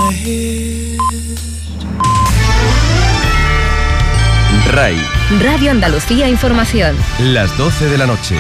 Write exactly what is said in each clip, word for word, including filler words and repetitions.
R A I. Radio Andalucía Información. Las doce de la noche.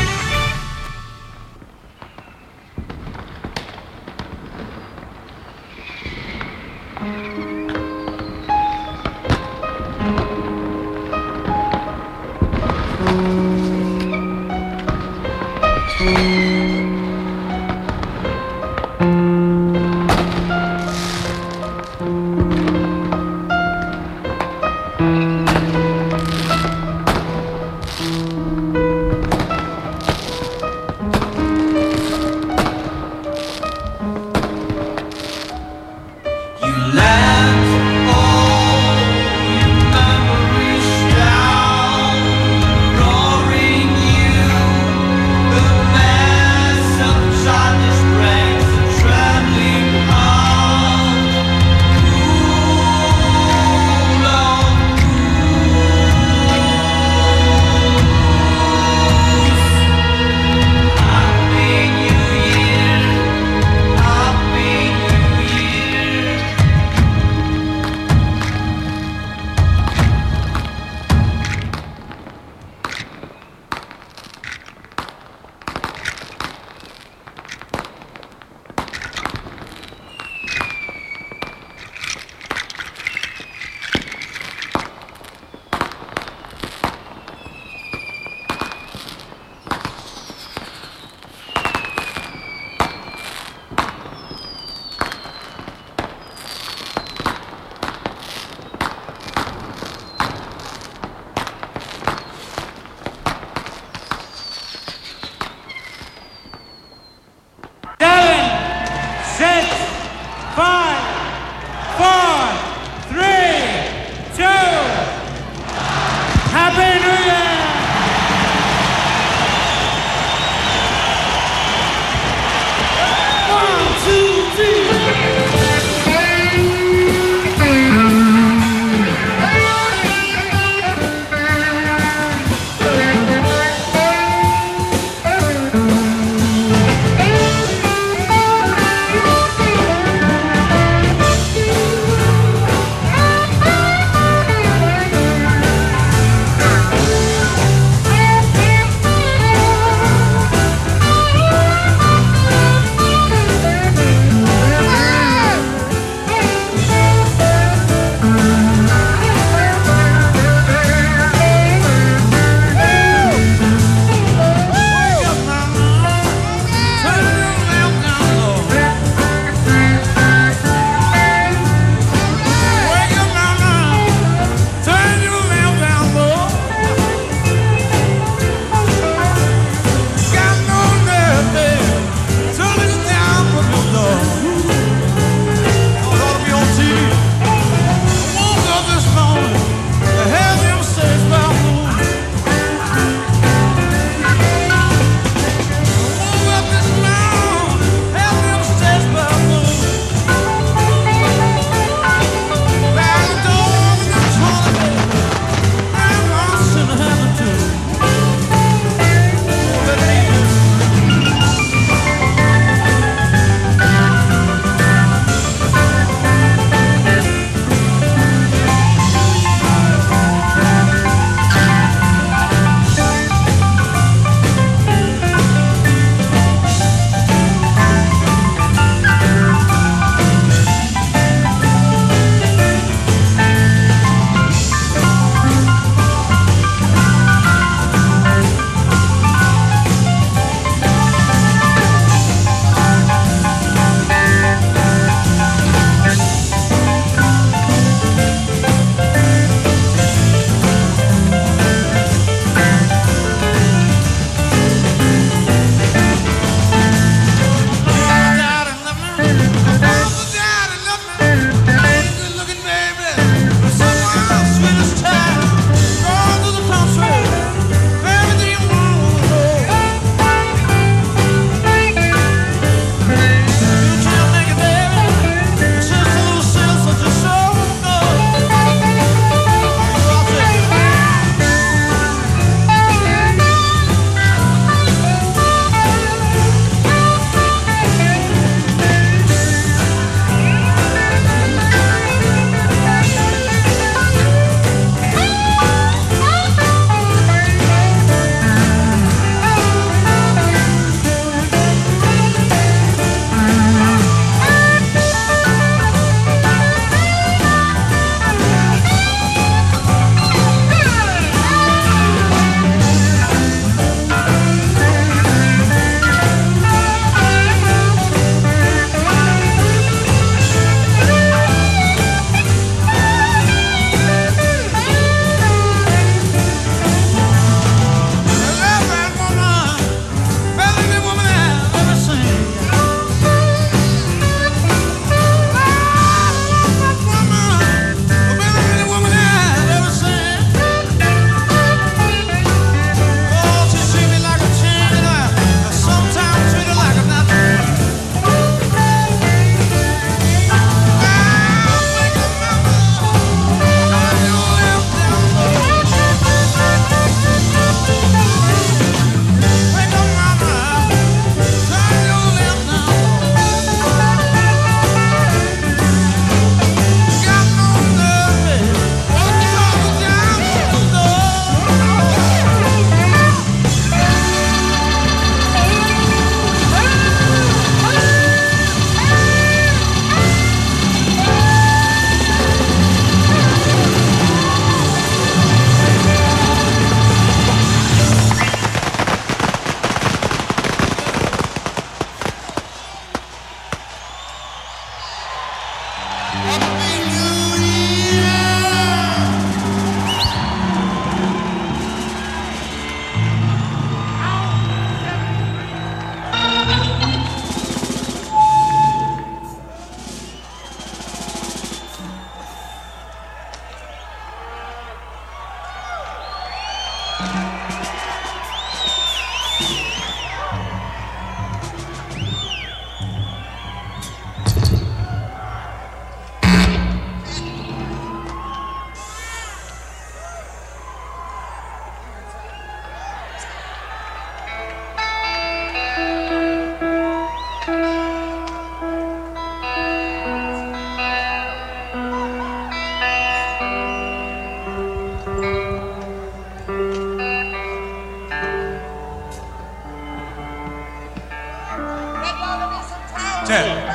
ten.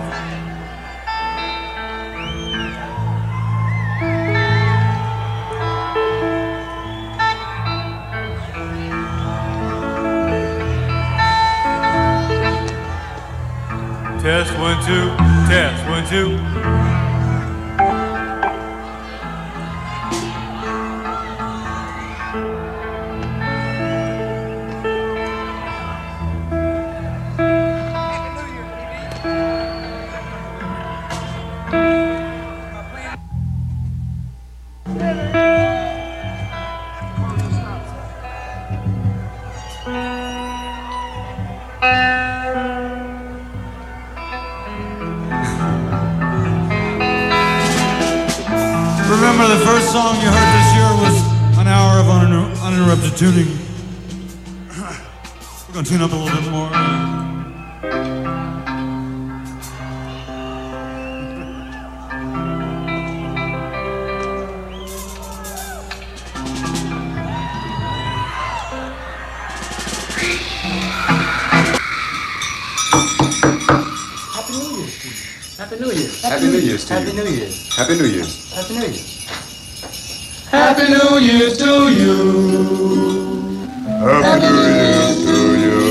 Test one, two, test one, two. Remember, the first song you heard this year was an hour of uninter- uninterrupted tuning. We're gonna tune up a little bit more. Happy New Year, Steve. Happy New Year. Happy New Year's to Happy you. New Year's. Happy New Year's. Happy New Year's. Happy New Year's to you. Happy New Year's to you.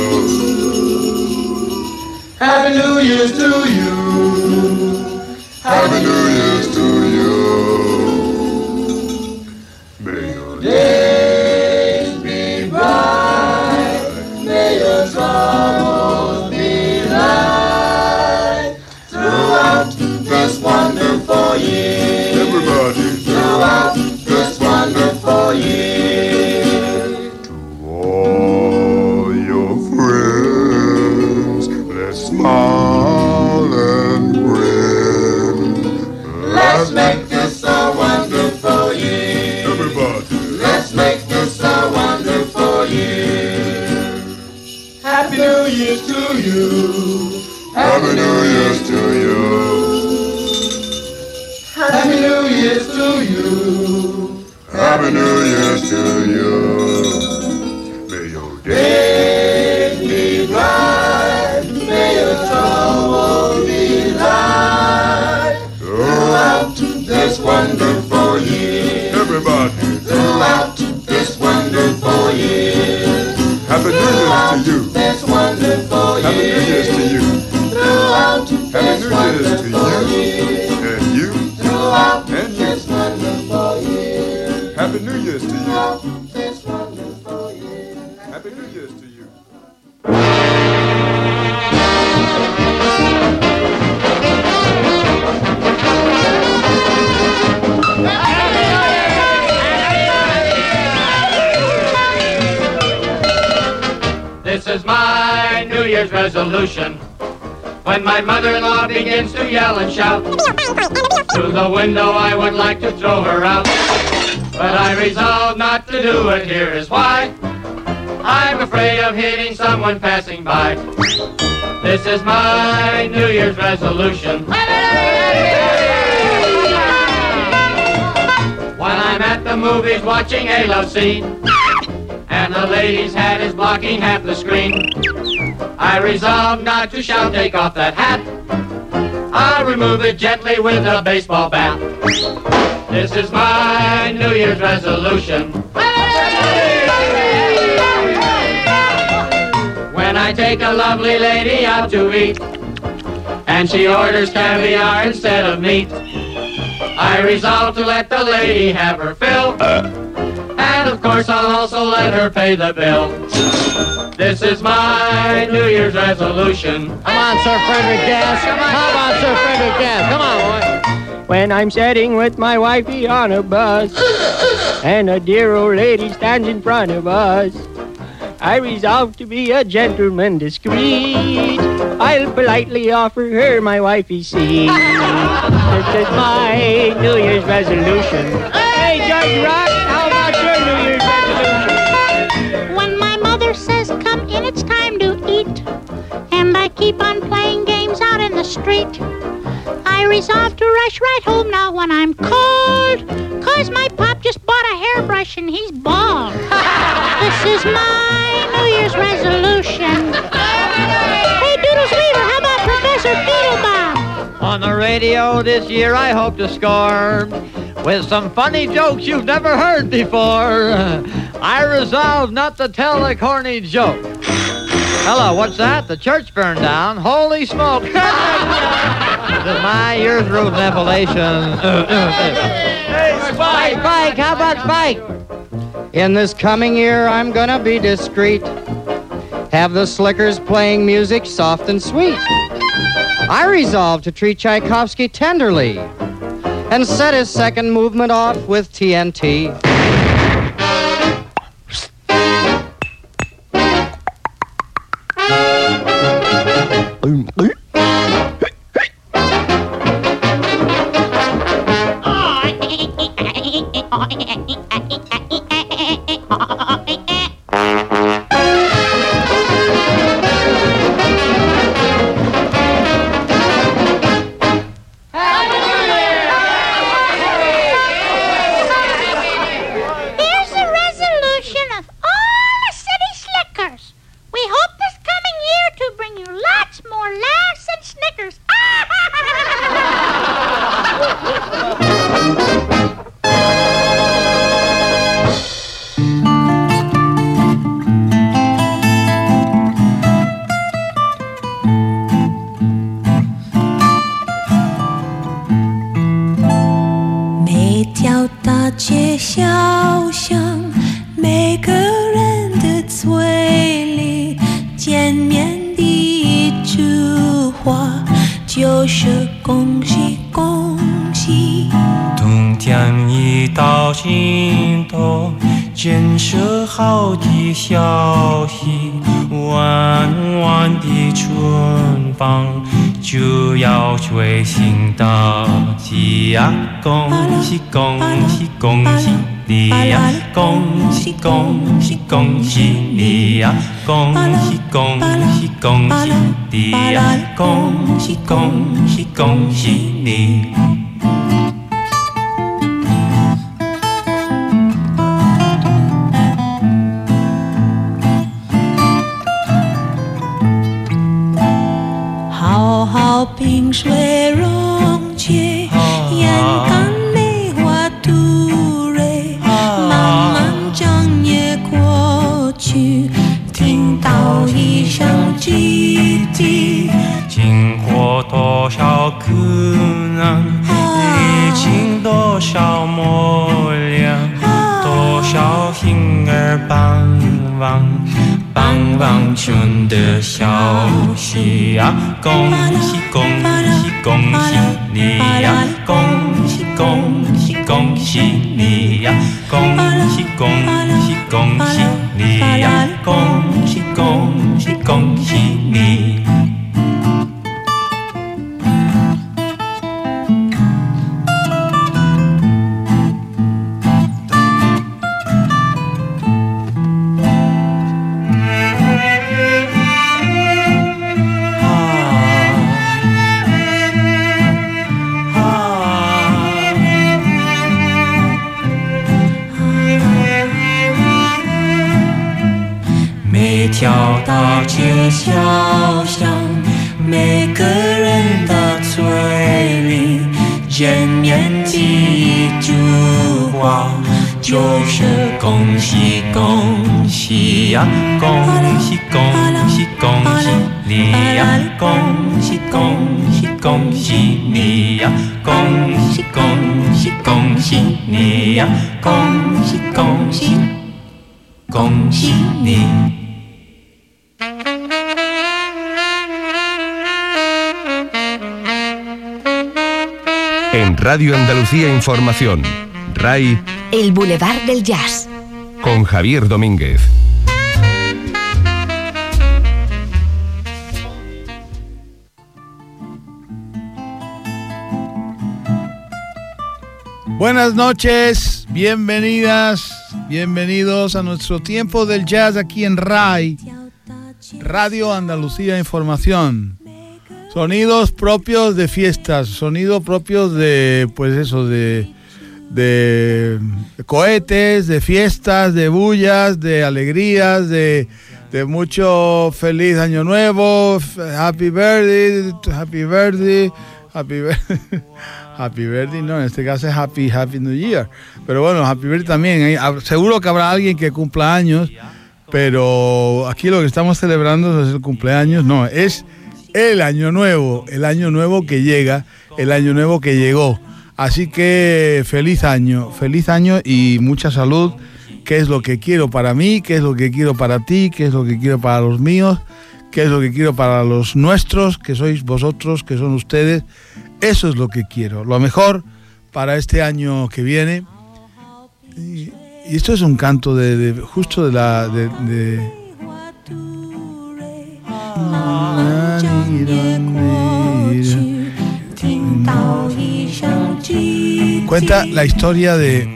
Happy New Year's to you. Happy New Year's to you. May your days be bright. May your troubles be light. Throughout this wonderful year. Everybody. Throughout this wonderful year. To all your friends, let's smile and grin. Let's make this a wonderful year. Everybody. Let's make this a wonderful year. Happy New Year's to you. Happy New Year's to you. Happy New Year's to you. Happy New Year's to you. May your days be bright. May your troubles be light. Throughout this wonderful year. Everybody. Throughout this wonderful year. Happy New Year's to you. This wonderful year. Happy New Year's to you. Throughout this wonderful year. And you. Throughout and you. This wonderful year. Happy New Year's to you. This wonderful year. Happy New Year's to you. This is my New Year's resolution. When my mother-in-law begins to yell and shout, through the window I would like to throw her out. But I resolve not to do it, here is why. I'm afraid of hitting someone passing by. This is my New Year's resolution. When I'm at the movies watching a love scene, and the lady's hat is blocking half the screen, I resolve not to shout, take off that hat. I'll remove it gently with a baseball bat. This is my New Year's resolution. When I take a lovely lady out to eat, and she orders caviar instead of meat, I resolve to let the lady have her fill. And of course I'll also let her pay the bill. This is my New Year's resolution. Come on, Sir Frederick Gass. Come on, How about Sir Frederick Gass? Come on, boy. When I'm sitting with my wifey on a bus, and a dear old lady stands in front of us, I resolve to be a gentleman discreet. I'll politely offer her my wifey's seat. This is my New Year's resolution. Hey, Judge Rock, how about your New Year's resolution? When my mother says, come in, it's time to eat, and I keep on playing games out in the street, I resolve to rush right home now when I'm cold, 'cause my pop just bought a hairbrush and he's bald. This is my New Year's resolution. Hey, Doodles Weaver, how about Professor radio this year I hope to score with some funny jokes you've never heard before. I resolve not to tell a corny joke. Hello, what's that? The church burned down. Holy smoke. This is my year's root revelation. Hey, Spike! Spike, how about Spike? In this coming year, I'm gonna be discreet. Have the slickers playing music soft and sweet. I resolve to treat Tchaikovsky tenderly and set his second movement off with T N T. 消息，弯弯的春风就要吹醒大地呀！恭喜恭喜恭喜你呀！恭喜恭喜恭喜你呀！恭喜恭喜恭喜你呀！恭喜恭喜恭喜你。 冰水溶解，眼看梅花吐蕊，慢慢将夜过去，听到一声滴滴， 经过多少苦难，历经多少磨练，多少心儿盼望。棒棒春的消息呀！恭喜恭喜恭喜你呀！恭喜恭喜恭喜你呀！恭喜恭喜恭喜你呀！恭喜恭喜恭喜你。条大街小巷，每个人的嘴里见面第一句话就是恭喜恭喜呀！恭喜恭喜恭喜你呀！恭喜恭喜恭喜你呀！恭喜恭喜恭喜你呀！恭喜恭喜恭喜你。 En Radio Andalucía Información, R A I, El Boulevard del Jazz, con Javier Domínguez. Buenas noches, bienvenidas, bienvenidos a nuestro tiempo del jazz aquí en R A I, Radio Andalucía Información. Sonidos propios de fiestas, sonidos propios de, pues eso, de, de cohetes, de fiestas, de bullas, de alegrías, de, de mucho feliz año nuevo, happy birthday, happy birthday, Happy birthday. Happy birthday, no, en este caso es Happy Happy New Year. Pero bueno, Happy birthday también. Seguro que habrá alguien que cumpla años, pero aquí lo que estamos celebrando es el cumpleaños, no, es el año nuevo, el año nuevo que llega, el año nuevo que llegó. Así que feliz año, feliz año y mucha salud, que es lo que quiero para mí, que es lo que quiero para ti, que es lo que quiero para los míos, que es lo que quiero para los nuestros, que sois vosotros, que son ustedes. Eso es lo que quiero, lo mejor para este año que viene. Y, y esto es un canto de, de justo de la... De, de cuenta la historia de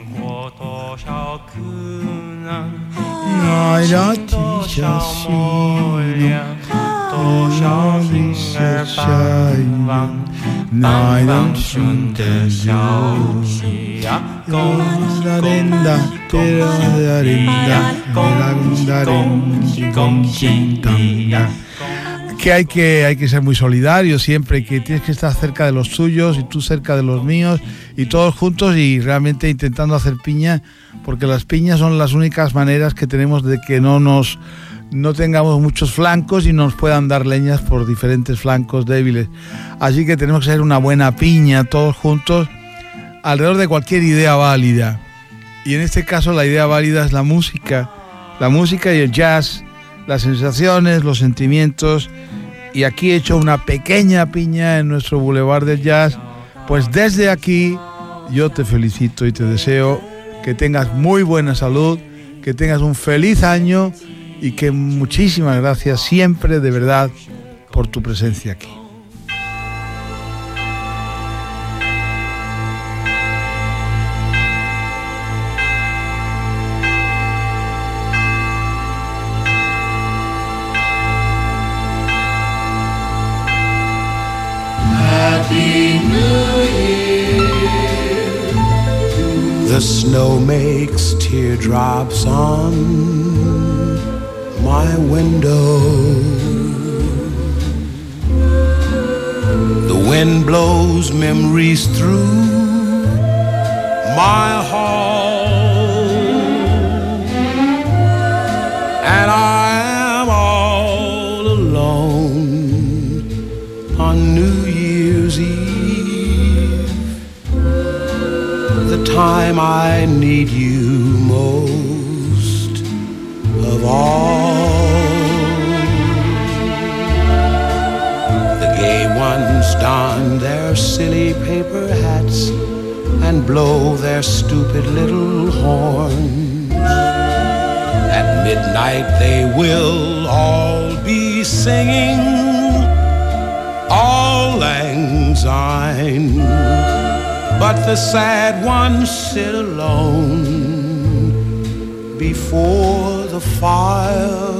que hay que hay que ser muy solidarios siempre, que tienes que estar cerca de los tuyos y tú cerca de los míos y todos juntos y realmente intentando hacer piña, porque las piñas son las únicas maneras que tenemos de que no nos no tengamos muchos flancos y nos puedan dar leñas por diferentes flancos débiles. Así que tenemos que ser una buena piña todos juntos alrededor de cualquier idea válida. Y en este caso la idea válida es la música, la música y el jazz, las sensaciones, los sentimientos. Y aquí he hecho una pequeña piña en nuestro Boulevard del Jazz. Pues desde aquí yo te felicito y te deseo que tengas muy buena salud, que tengas un feliz año y que muchísimas gracias siempre, de verdad, por tu presencia aquí. Happy New Year. The snow makes teardrops on my window. The wind blows memories through my hall, and I am all alone on New Year's Eve, the time I need you most of all. The gay ones don their silly paper hats and blow their stupid little horns. At midnight they will all be singing Auld Lang Syne, but the sad ones sit alone before the fire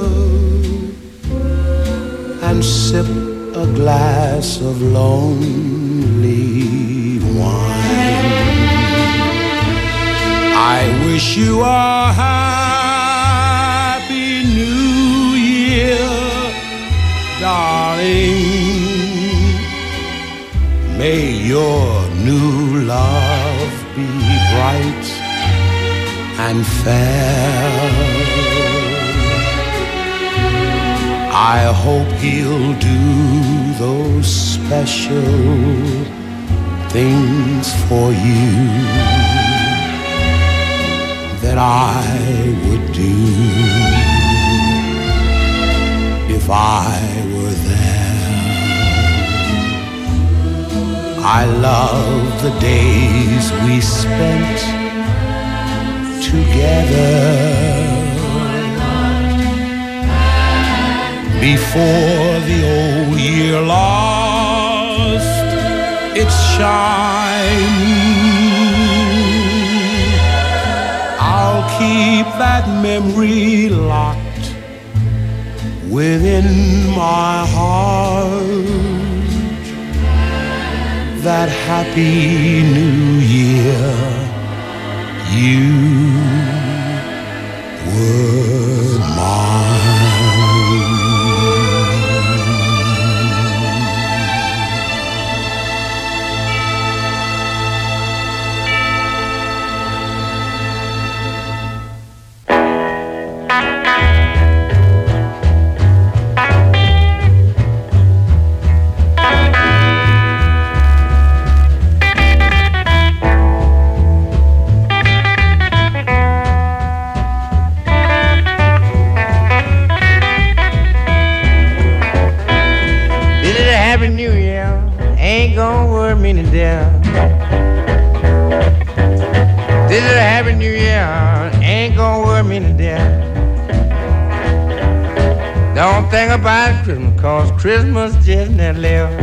and sip a glass of lonely wine. I wish you a happy new year, darling. May your new love be bright and fair. I hope he'll do those special things for you that I would do if I were there. I love the days we spent together before the old year lost its shine. I'll keep that memory locked within my heart. That happy new year you were mine. Happy New Year ain't gonna worry me to death. This is a Happy New Year ain't gonna worry me to death. Don't think about Christmas, cause Christmas just never left.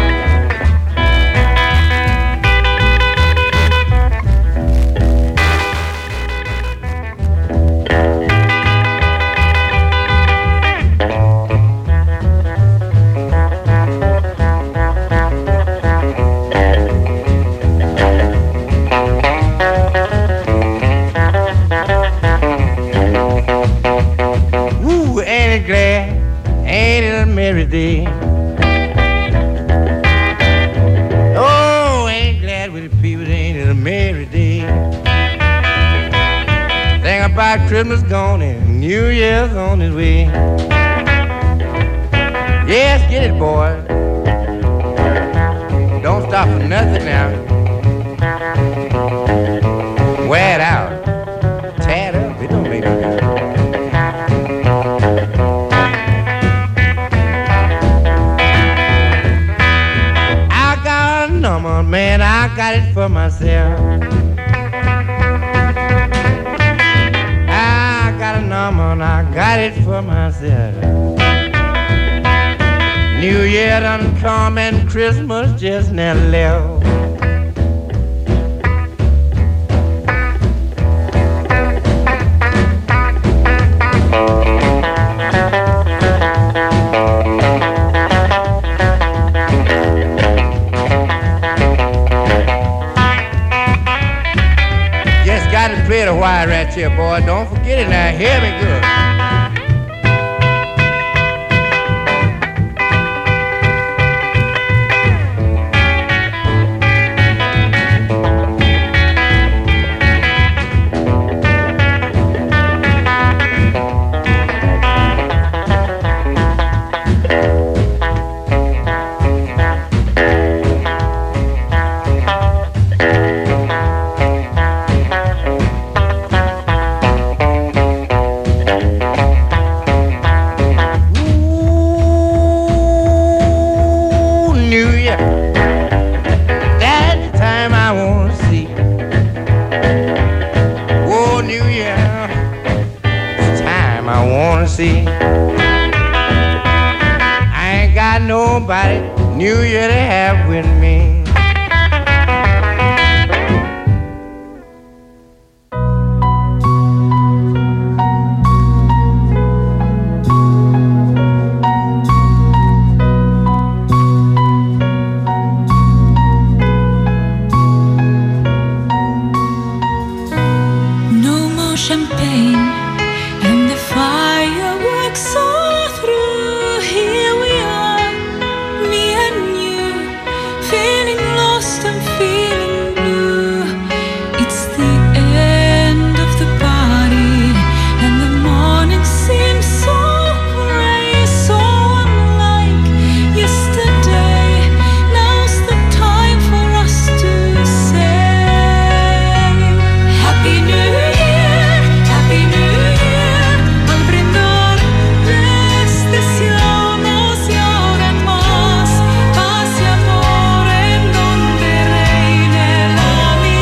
Day. Oh, ain't glad with the people, ain't it a merry day. Think about Christmas gone and New Year's on his way. Yes, get it, boy. Don't stop for nothing now. Wear it out. Tear it up. It don't make no difference. Man, I got it for myself. I got a number and I got it for myself. New Year done come and Christmas just never left. Play the wire right here, boy. Don't forget it now. Hear me good. New Year to have with me. No more champagne and the fireworks are through. Here we are, me and you, feeling lost and feeling blue. It's the end of the party and the morning seems so gray, so unlike yesterday. Now's the time for us to say Happy New Year, Happy New Year. Al brindar les deseamos y ahora más paz y amor en donde reine la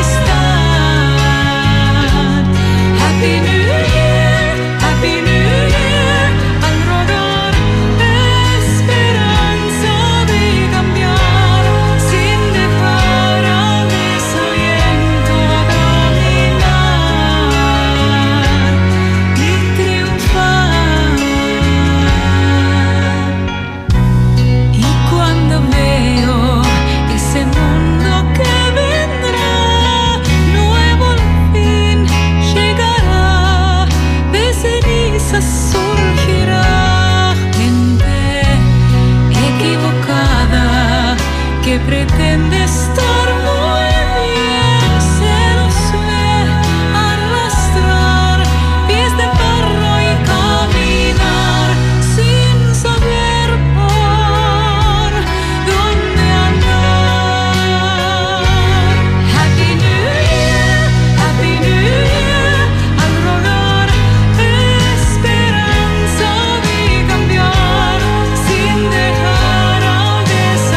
amistad. Happy New Year, Happy New Year. Al rodar esperanza de cambiar sin dejar al desaliento caminar y triunfar. Y cuando veo ese mundo que vendrá, nuevo al fin llegará, de cenizas surgirá gente equivocada que pretende estar muy bien. Se los ve arrastrar pies de barro y caminar sin saber por dónde andar. Happy New Year, Happy New Year. Al rodar esperanza de cambiar sin dejar al desaliento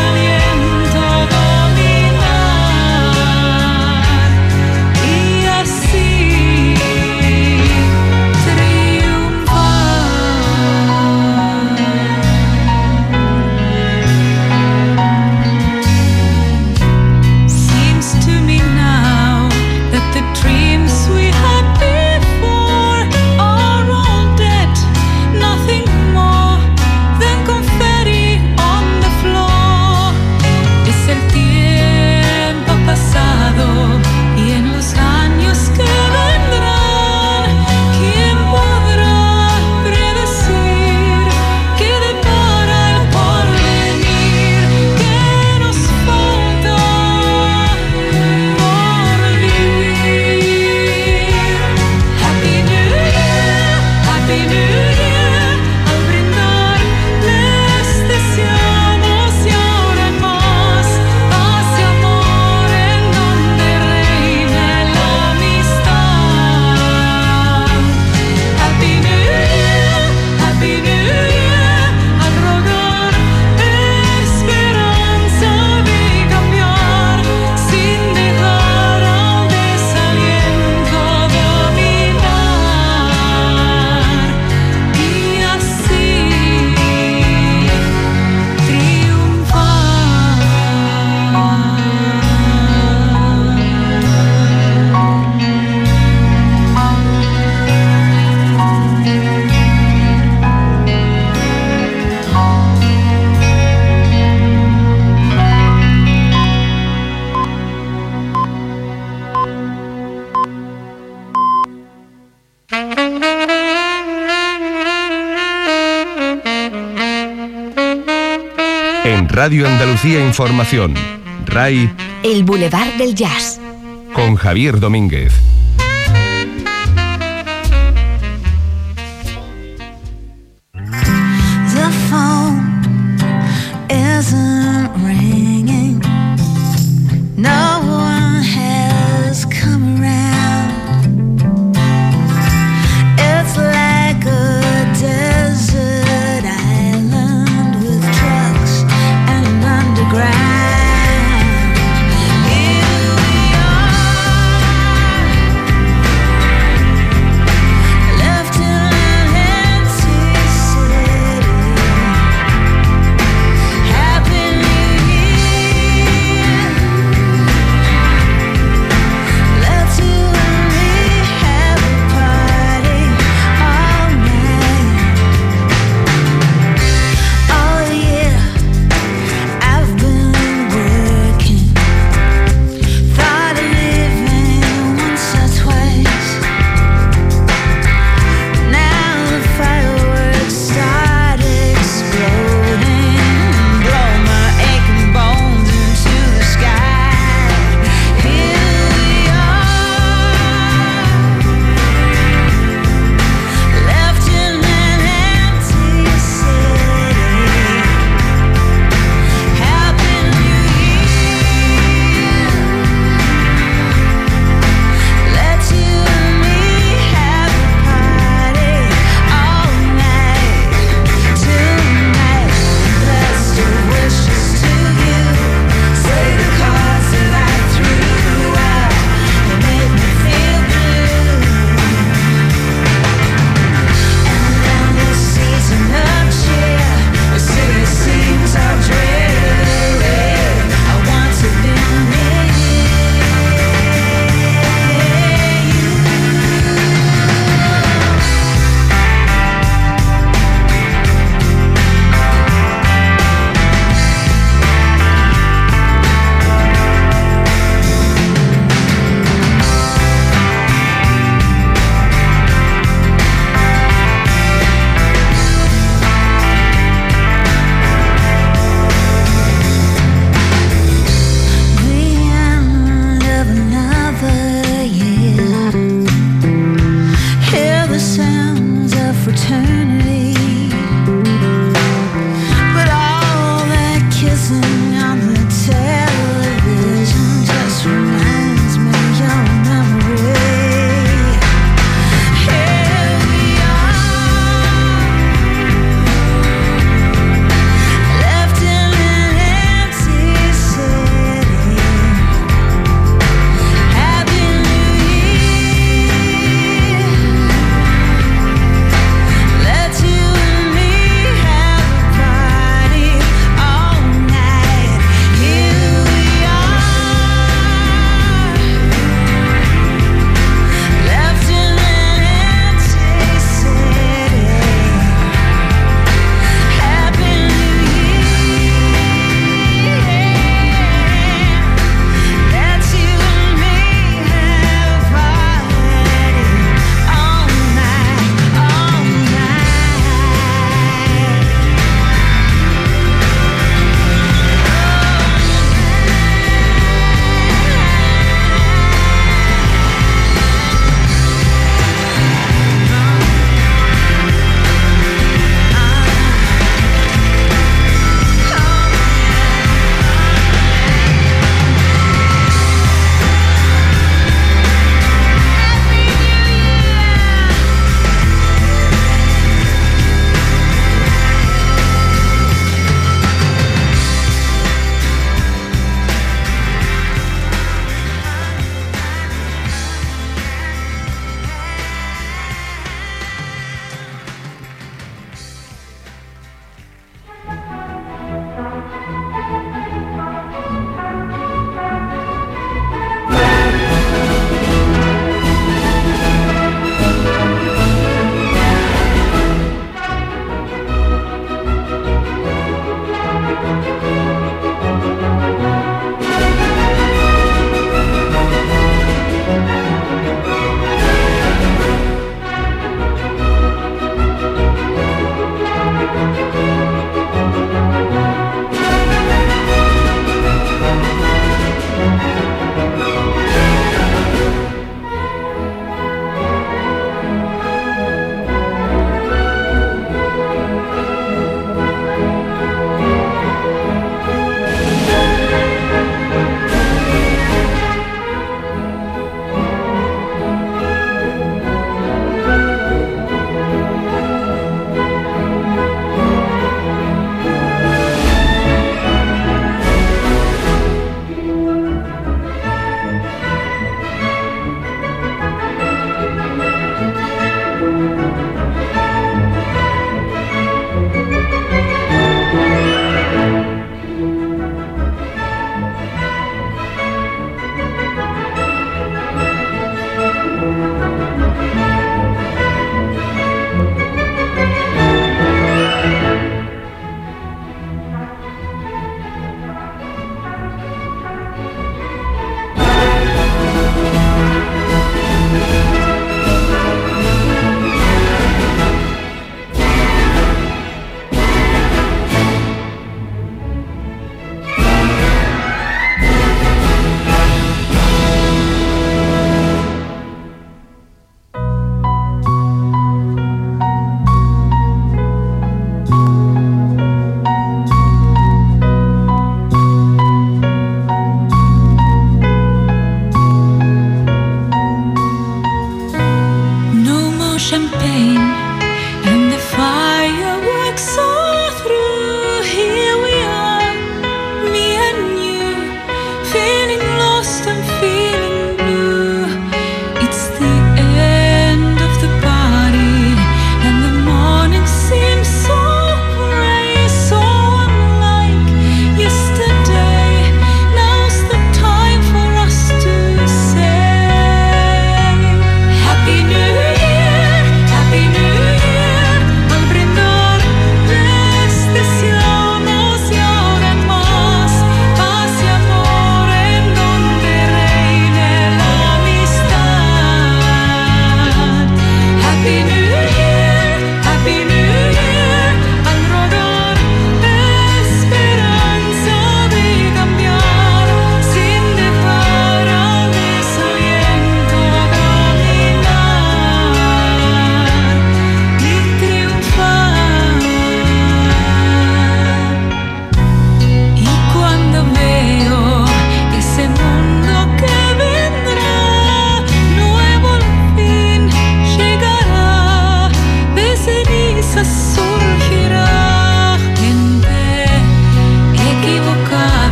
Radio Andalucía Información. R A I. El Boulevard del Jazz. Con Javier Domínguez. The phone isn't ringing. No one has come around. It's like a desert island with trucks and an underground. Here we are.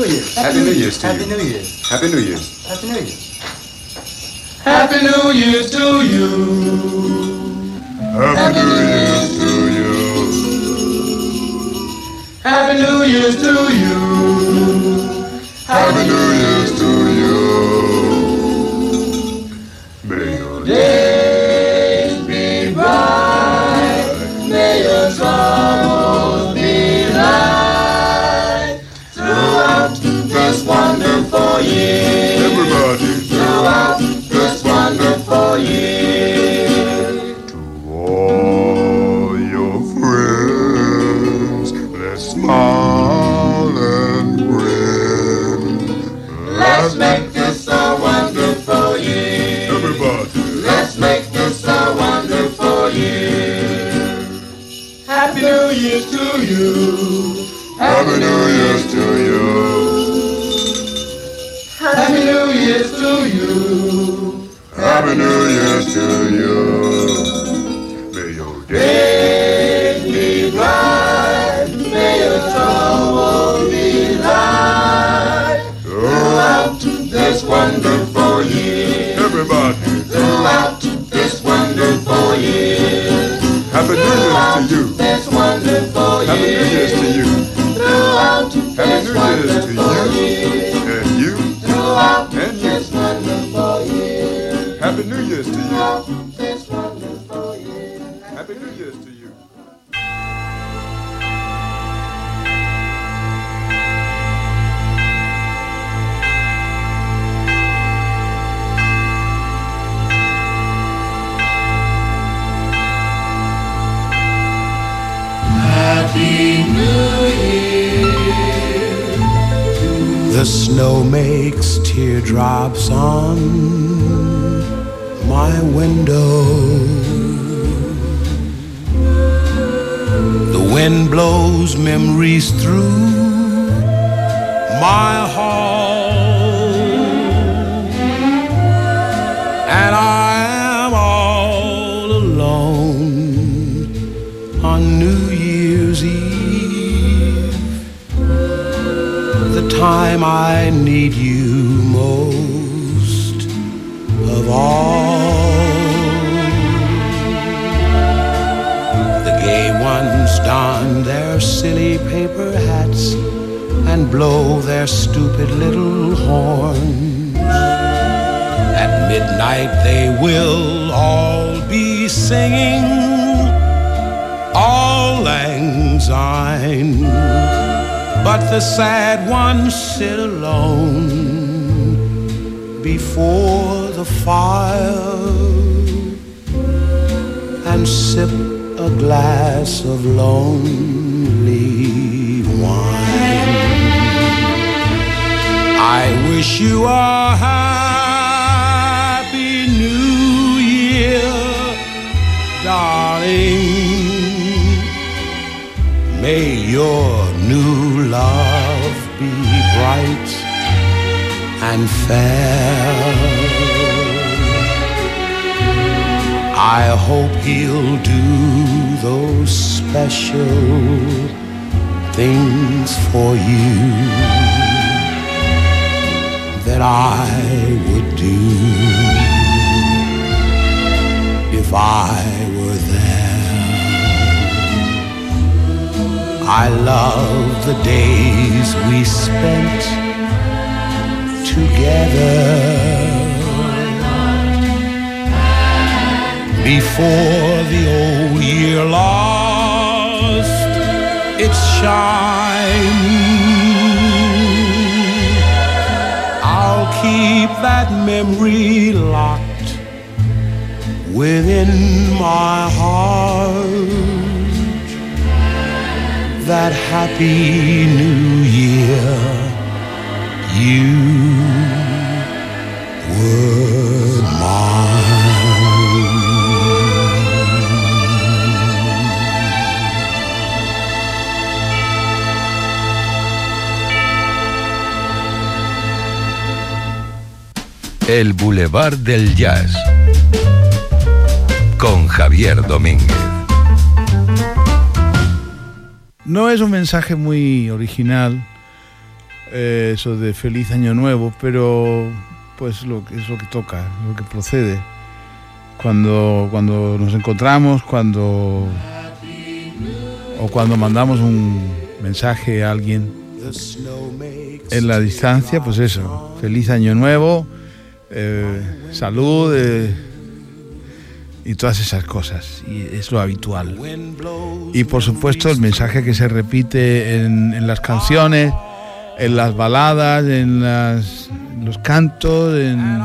Year's. Happy New Year's to Happy you. New Year's. Happy New Year's. Happy New Year's. Happy New Year's to you. Happy New Year's to you. Happy New Year's to you. Happy New Year's to you. May your Days be bright. May your troubles be light. Throughout this wonderful year. Everybody. Throughout this wonderful year. To all your friends, let's smile and grin. Let's make this a wonderful year. Everybody. Let's make this a wonderful year. Happy New Year's to you. Happy New Year's to you. Happy New Year's to you. Happy New Year's to you. May your Days be bright. May your troubles be light. Throughout this wonderful year. Everybody. Throughout this wonderful year. Happy New Year's to you. This wonderful Happy New Year's to you. Throughout Happy this New Year's to wonderful you. year. And you. Throughout And you. this wonderful year. Happy New Year's to you. This wonderful year. Happy New Year's to you. Happy New Year. The snow makes teardrops on my window. The wind blows memories through my hall, and I am all alone on New Year's Eve, the time I need you most of all. The gay ones don their silly paper hats and blow their stupid little horns. At midnight they will all be singing Auld Lang Syne, but the sad ones sit alone before the fire and sip a glass of lonely wine. I wish you a happy new year, darling. May your new love be bright and fair. I hope he'll do those special things for you that I would do if I were there. I love the days we spent together before the old year lost its shine. I'll keep that memory locked within my heart. That happy new year you were mine. El Boulevard del Jazz con Javier Domínguez. No es un mensaje muy original. eh, eso de feliz año nuevo, pero pues lo que es lo que toca, lo que procede. Cuando, cuando nos encontramos, cuando o cuando mandamos un mensaje a alguien en la distancia, pues eso, feliz año nuevo, eh, salud eh, y todas esas cosas, y es lo habitual. Y por supuesto el mensaje que se repite en, en las canciones, en las baladas, en, las, en los cantos, en,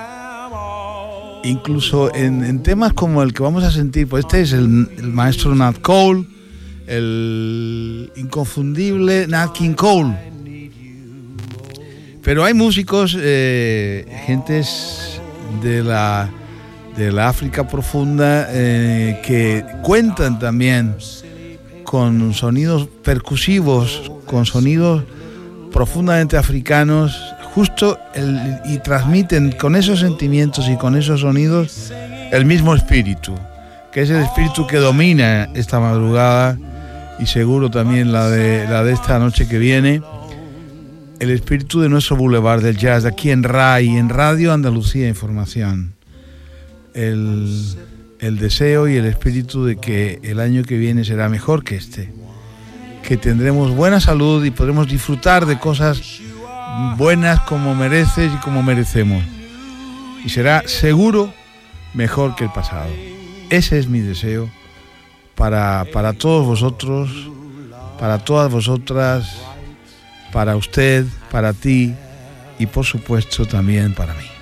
incluso en, en temas como el que vamos a sentir. Pues este es el, el maestro Nat Cole, el inconfundible Nat King Cole. Pero hay músicos, eh, gentes de la, de la África profunda, eh, que cuentan también con sonidos percusivos, con sonidos profundamente africanos, justo el, y transmiten con esos sentimientos y con esos sonidos el mismo espíritu, que es el espíritu que domina esta madrugada y seguro también la de, la de esta noche que viene, el espíritu de nuestro Boulevard del Jazz, aquí en RAI, en Radio Andalucía Información. El, el deseo y el espíritu de que el año que viene será mejor que este, que tendremos buena salud y podremos disfrutar de cosas buenas como mereces y como merecemos, y será seguro mejor que el pasado. Ese es mi deseo para, para todos vosotros, para todas vosotras, para usted, para ti y por supuesto también para mí.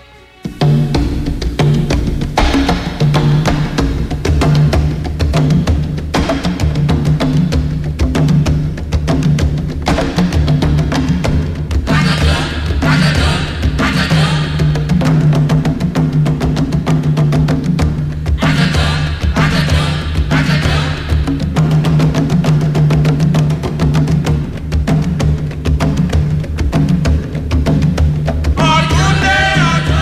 Are you there?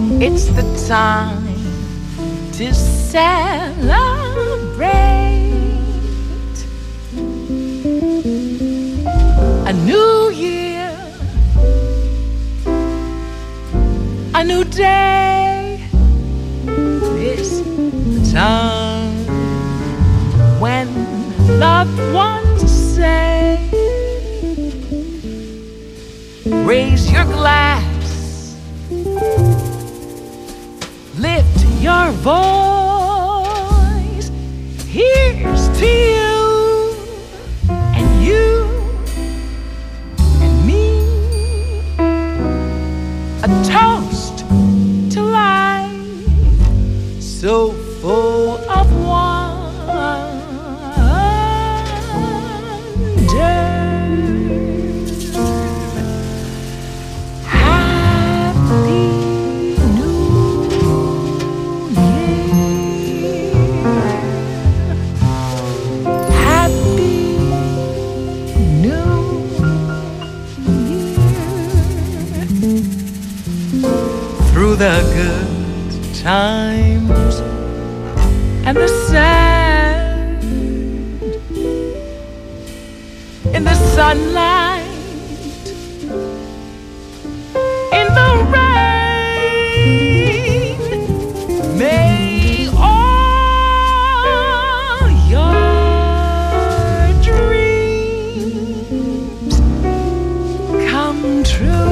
It's the time to celebrate a new year, a new day. It's the time when loved ones say, raise your glass, lift your voice. Here's to you and you and me, a toast to life so full of wonder. The good times and the sad, in the sunlight, in the rain, may all your dreams come true.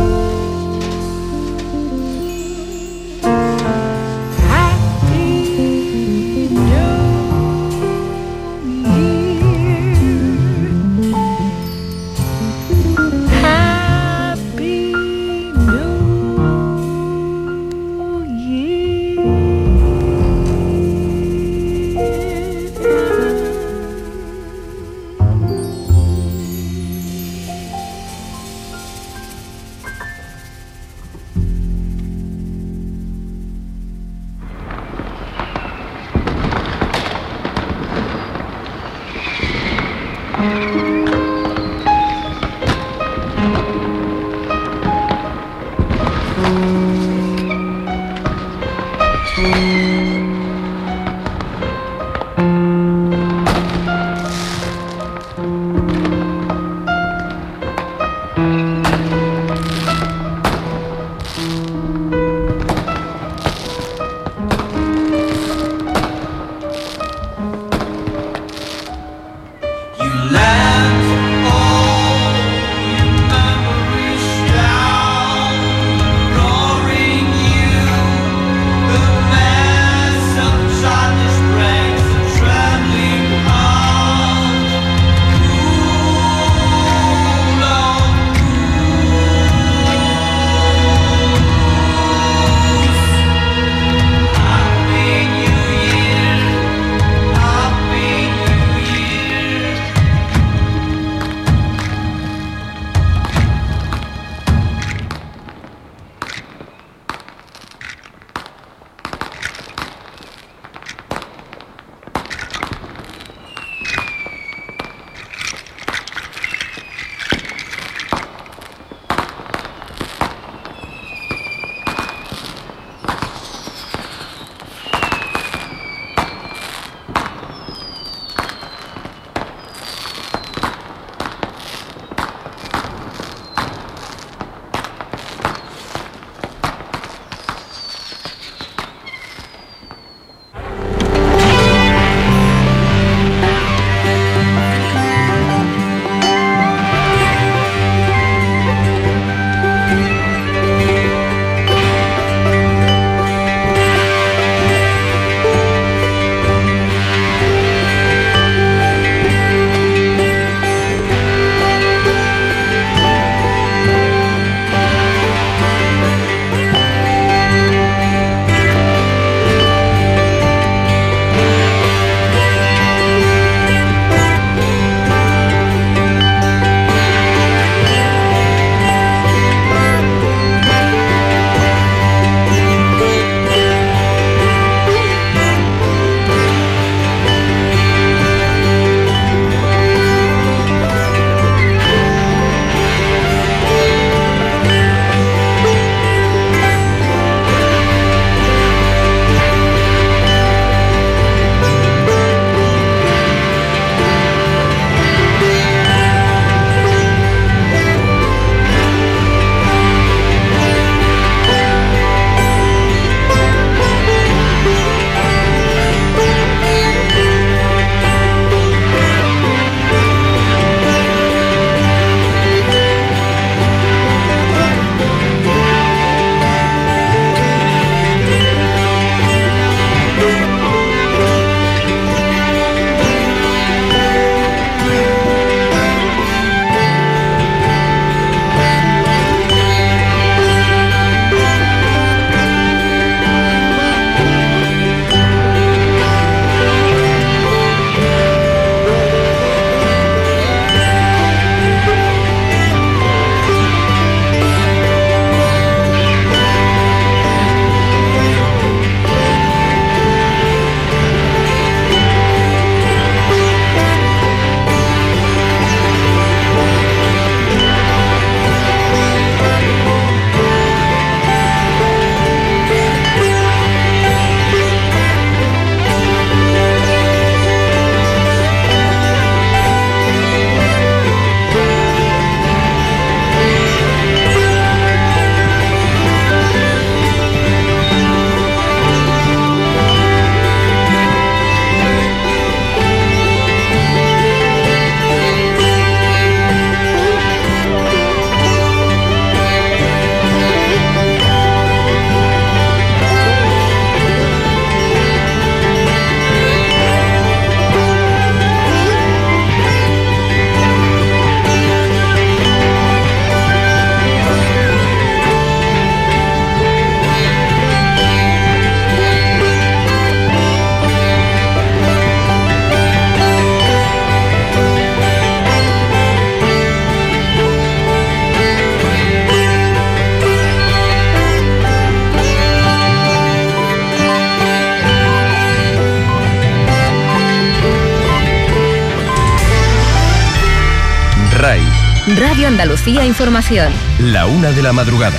Man Radio Andalucía Información. La una de la madrugada.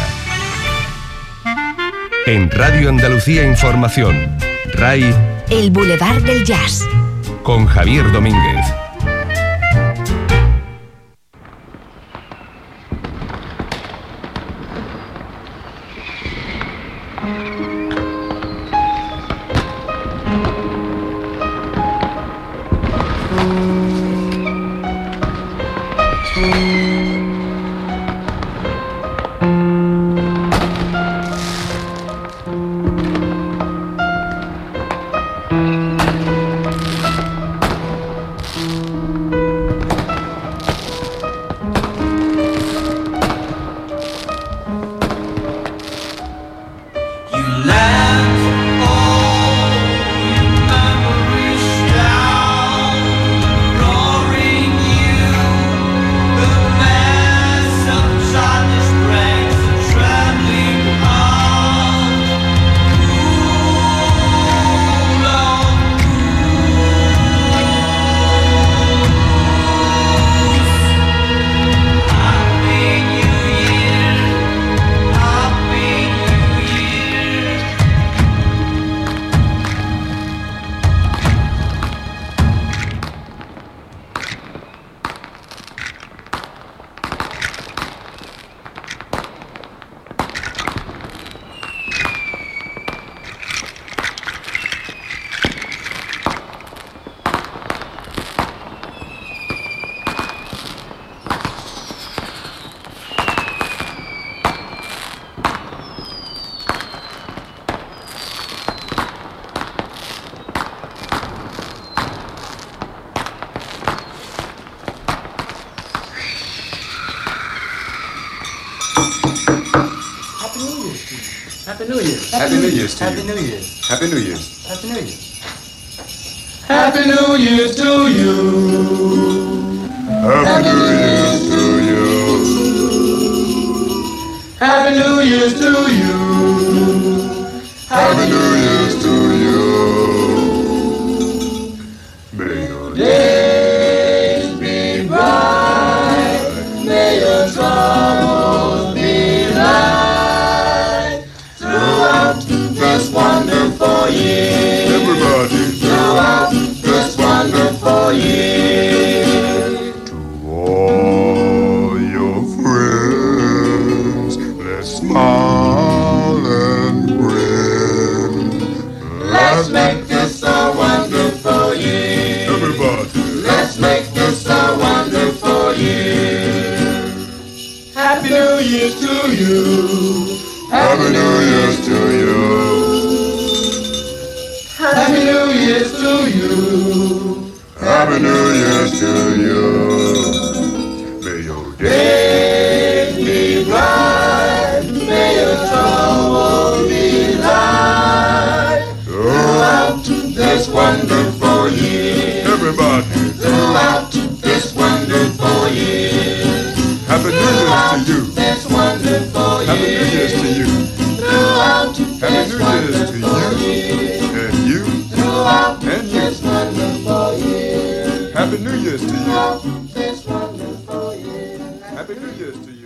En Radio Andalucía Información, R A I... El Boulevard del Jazz. Con Javier Domínguez. Happy New Year. Happy New Year's to Happy you. New Year. Happy New Year's. Happy New Year. Happy New Year's to you. Happy New Year's to you. Happy New Year's to you. Happy New Year's to you. May your Days be bright. May your troubles be light. Throughout this wonderful year. Everybody. Throughout this wonderful year. To all your friends, let's smile and grin. Let's make this a wonderful year. Everybody. Let's make this a wonderful year. Happy New Year to you. Happy New Year's to you. Happy New Year's to you. Happy New Year's to you. May your Days be bright. May your troubles be light. Throughout this wonderful year. Everybody. Throughout this wonderful year. Happy New Year's to you. This wonderful year. Happy New Year's to you. Throughout Happy this New Year's to wonderful you. year. And you. Throughout And you. this wonderful year. Happy New Year's to you. Throughout this wonderful year. Happy New Year's to you.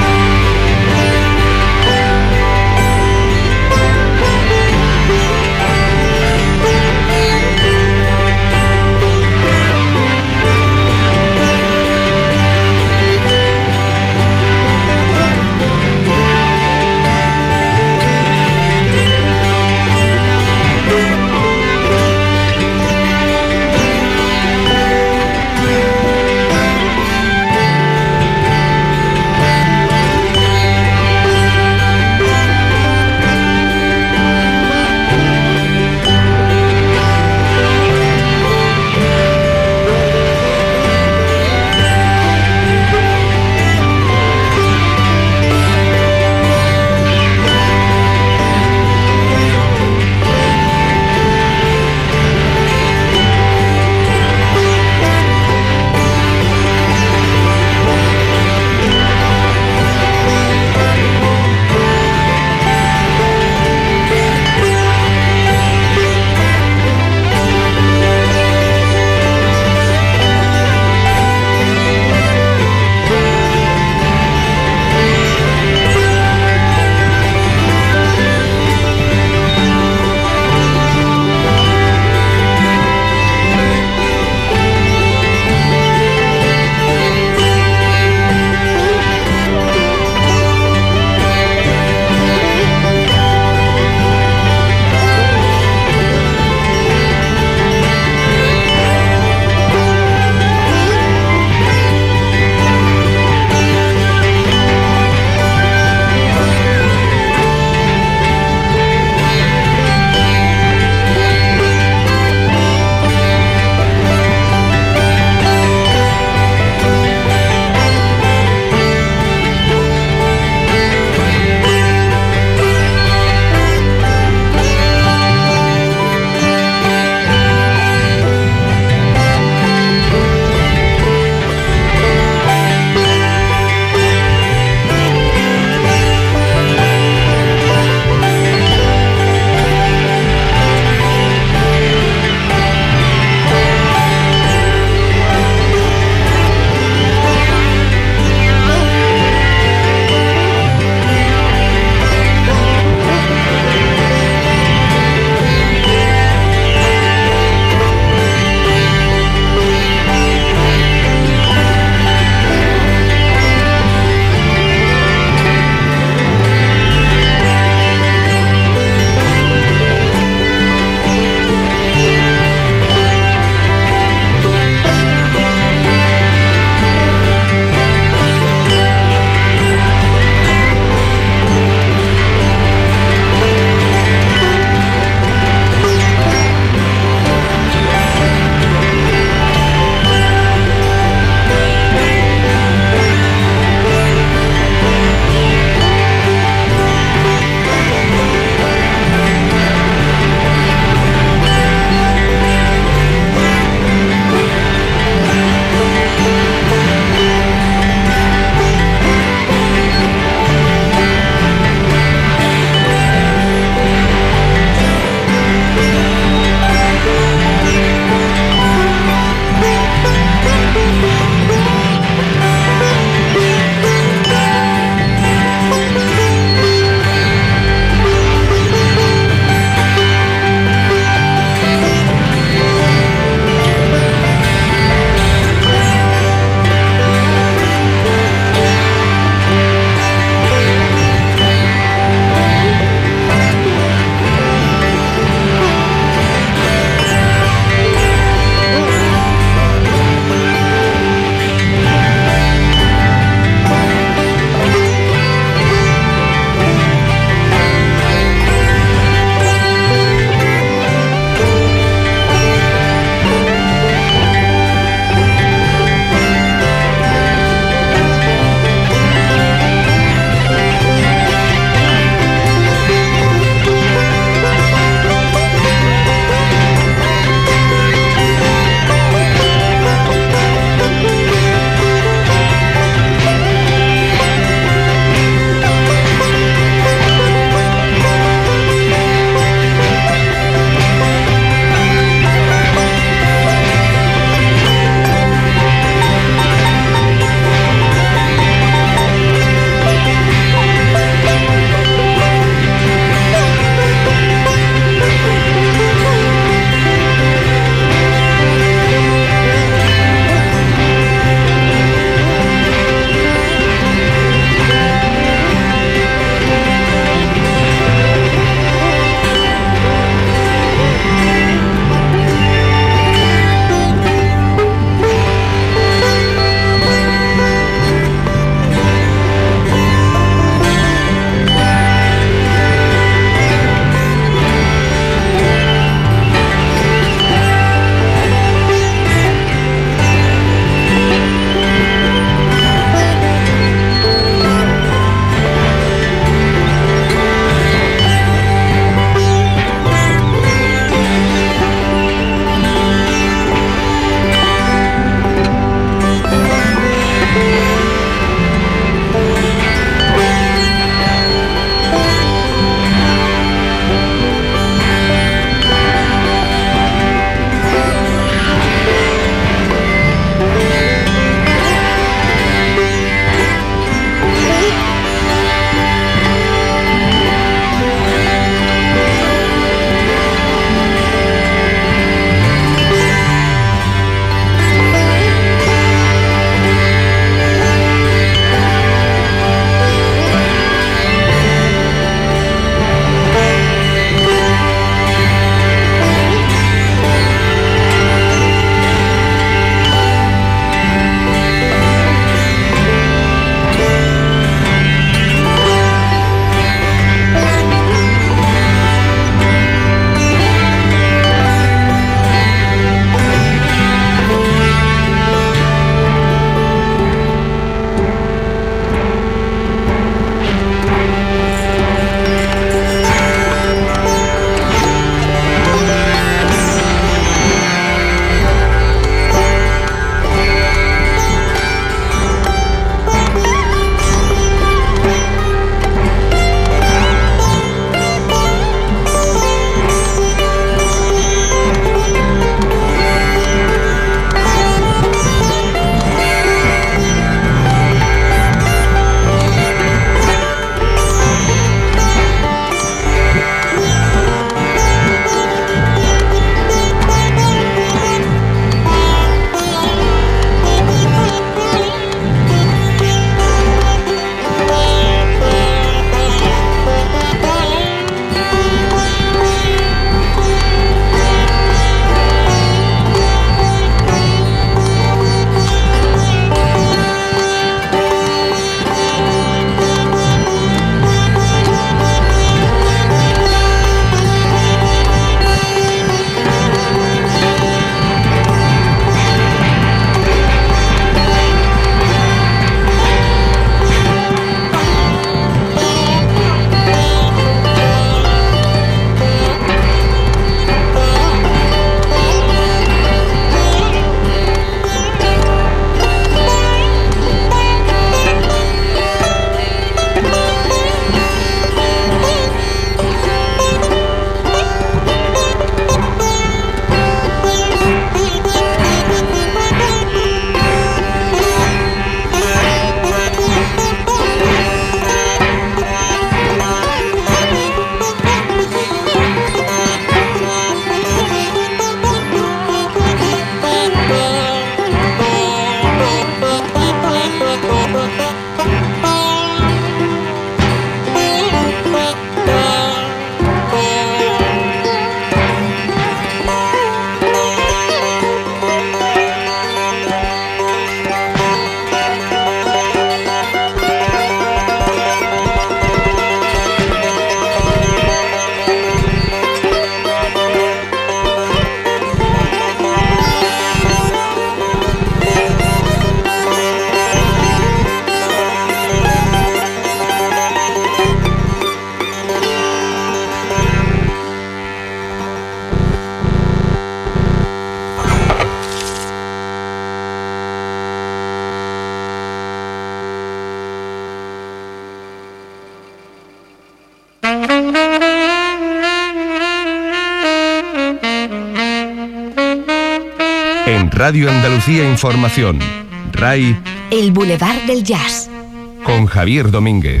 Radio Andalucía Información. R A I. El Boulevard del Jazz. Con Javier Domínguez.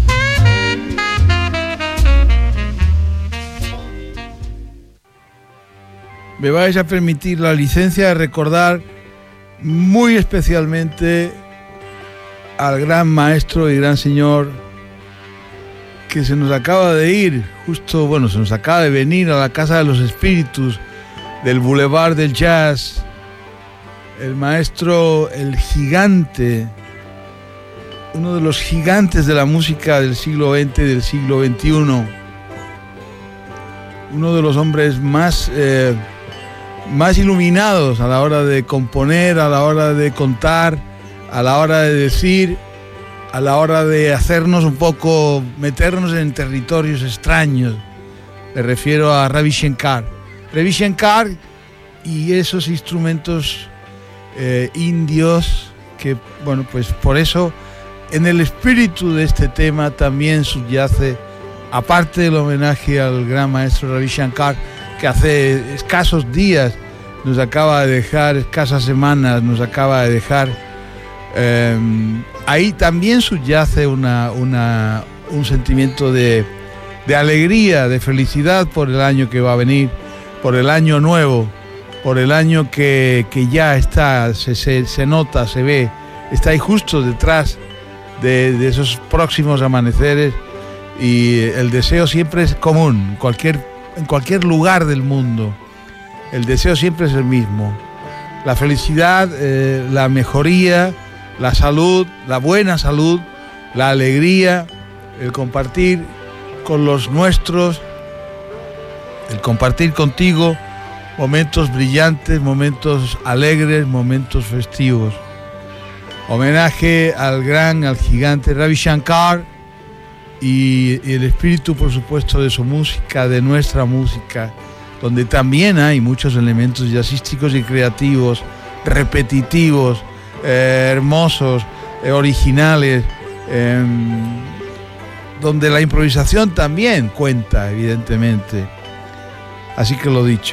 Me vais a permitir la licencia de recordar muy especialmente al gran maestro y gran señor que se nos acaba de ir, justo, bueno, se nos acaba de venir a la Casa de los Espíritus del Boulevard del Jazz, el maestro, el gigante, uno de los gigantes de la música del siglo veinte y del siglo veintiuno, uno de los hombres más, eh, más iluminados a la hora de componer, a la hora de contar, a la hora de decir, a la hora de hacernos un poco, meternos en territorios extraños. Me refiero a Ravi Shankar. Ravi Shankar y esos instrumentos eh, indios que, bueno, pues por eso en el espíritu de este tema también subyace, aparte del homenaje al gran maestro Ravi Shankar, que hace escasos días nos acaba de dejar, escasas semanas nos acaba de dejar, eh, ahí también subyace una, una, un sentimiento de, de alegría, de felicidad por el año que va a venir, por el año nuevo, por el año que, que ya está, se, se, se nota, se ve, está ahí justo detrás de, de esos próximos amaneceres, y el deseo siempre es común, cualquier, en cualquier lugar del mundo, el deseo siempre es el mismo, la felicidad, eh, la mejoría, la salud, la buena salud, la alegría, el compartir con los nuestros, el compartir contigo momentos brillantes, momentos alegres, momentos festivos. Homenaje al gran, al gigante Ravi Shankar y, y el espíritu, por supuesto, de su música, de nuestra música, donde también hay muchos elementos jazzísticos y creativos, repetitivos, eh, hermosos, eh, originales, eh, donde la improvisación también cuenta, evidentemente. Así que lo dicho,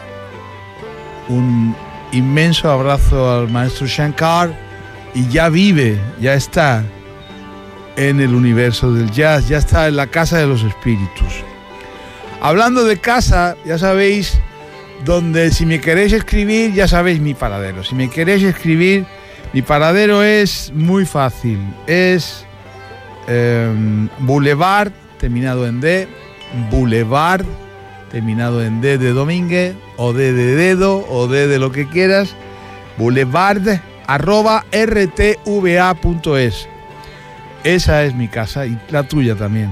un inmenso abrazo al maestro Shankar, y ya vive, ya está en el universo del jazz, ya está en la Casa de los Espíritus. Hablando de casa, ya sabéis, donde si me queréis escribir, ya sabéis mi paradero. Si me queréis escribir, mi paradero es muy fácil, es eh, Boulevard, terminado en D, Boulevard, terminado en D de Domínguez, o D de dedo, o D de lo que quieras, boulevard arroba r t v a punto es. Esa es mi casa, y la tuya también.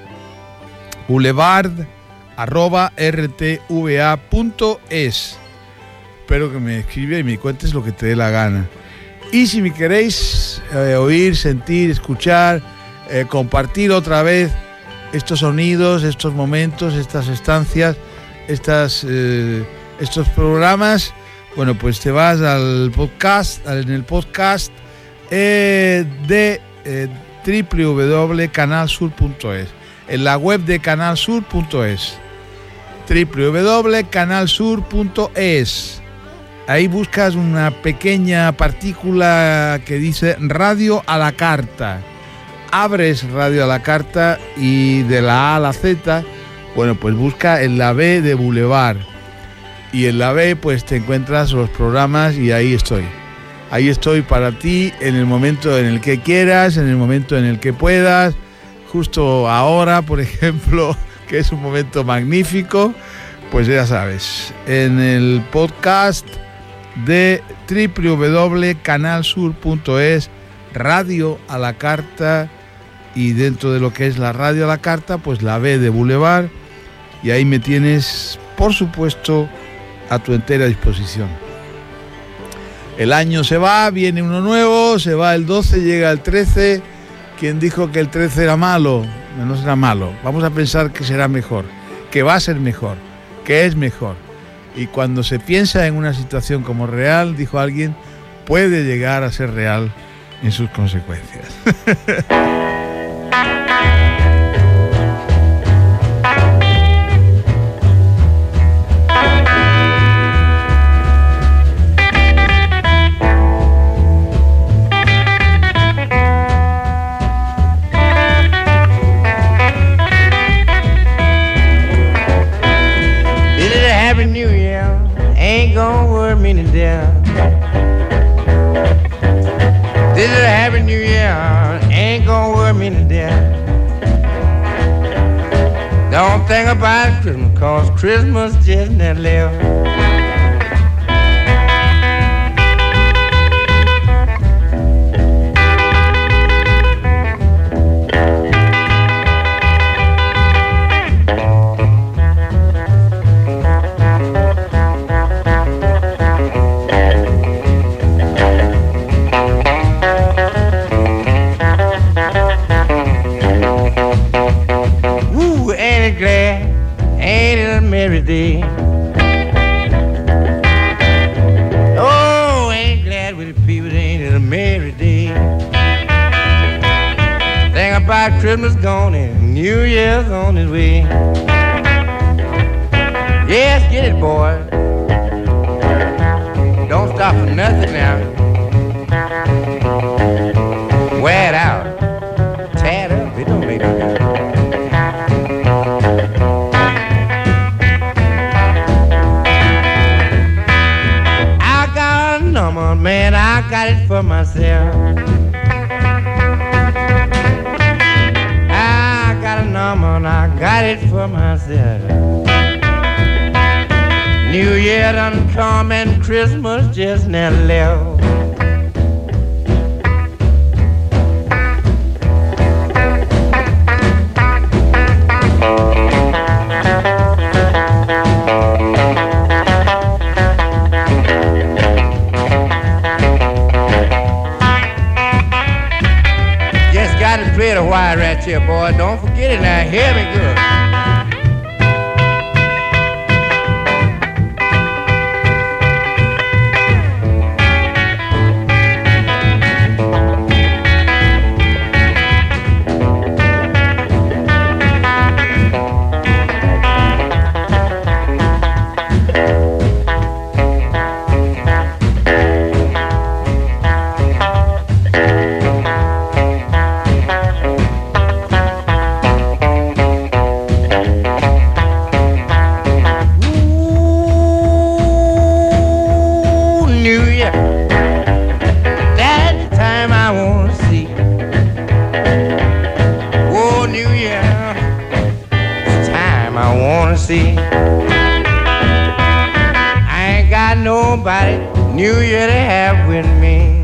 Boulevard arroba r t v a punto es. Espero que me escribas y me cuentes lo que te dé la gana. Y si me queréis eh, oír, sentir, escuchar, eh, compartir otra vez estos sonidos, estos momentos, estas estancias, estas, eh, estos programas, bueno, pues te vas al podcast, en el podcast eh, de eh, w w w punto canal sur punto es, en la web de canal sur punto es, w w w punto canal sur punto es. Ahí buscas una pequeña partícula que dice Radio a la Carta. Abres Radio a la Carta y de la A a la Z, bueno, pues busca en la B de Boulevard. Y en la B pues te encuentras los programas, y ahí estoy. Ahí estoy para ti en el momento en el que quieras, en el momento en el que puedas. Justo ahora, por ejemplo, que es un momento magnífico, pues ya sabes, en el podcast de w w w punto canal sur punto es, Radio a la Carta, y dentro de lo que es la Radio a la Carta, pues la B de Boulevard, y ahí me tienes, por supuesto, a tu entera disposición. El año se va, viene uno nuevo, se va el doce, llega el trece. ¿Quién dijo que el trece era malo? No será malo. Vamos a pensar que será mejor, que va a ser mejor, que es mejor. Y cuando se piensa en una situación como real, dijo alguien, puede llegar a ser real en sus consecuencias. dear. This is a happy new year, ain't gonna worry me to death. Don't think about Christmas, cause Christmas just never left. Day. Oh, ain't glad with the people, ain't it a merry day. Think about Christmas gone and New Year's on its way. Yes, get it, boy. Don't stop for nothing now. Wear it out. Tear it up, it don't make no difference. Man, I got it for myself. I got a number and I got it for myself. New Year done come and Christmas just now left. Play the wire right here, boy. Don't forget it now. Hear me good. New Year to have with me.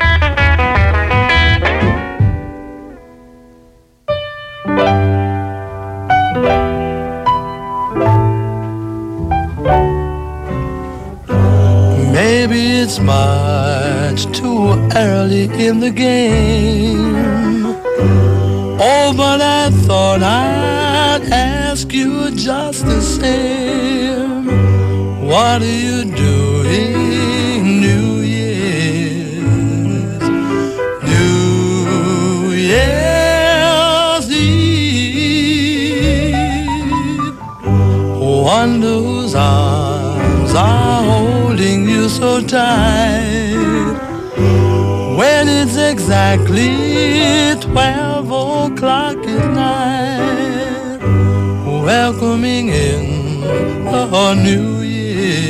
Maybe it's much too early in the game. Oh, but I thought I'd ask you just the same. What are you doing New Year's? New Year's Eve. Wonder whose arms are holding you so tight when it's exactly twelve o'clock at night, welcoming in a new year.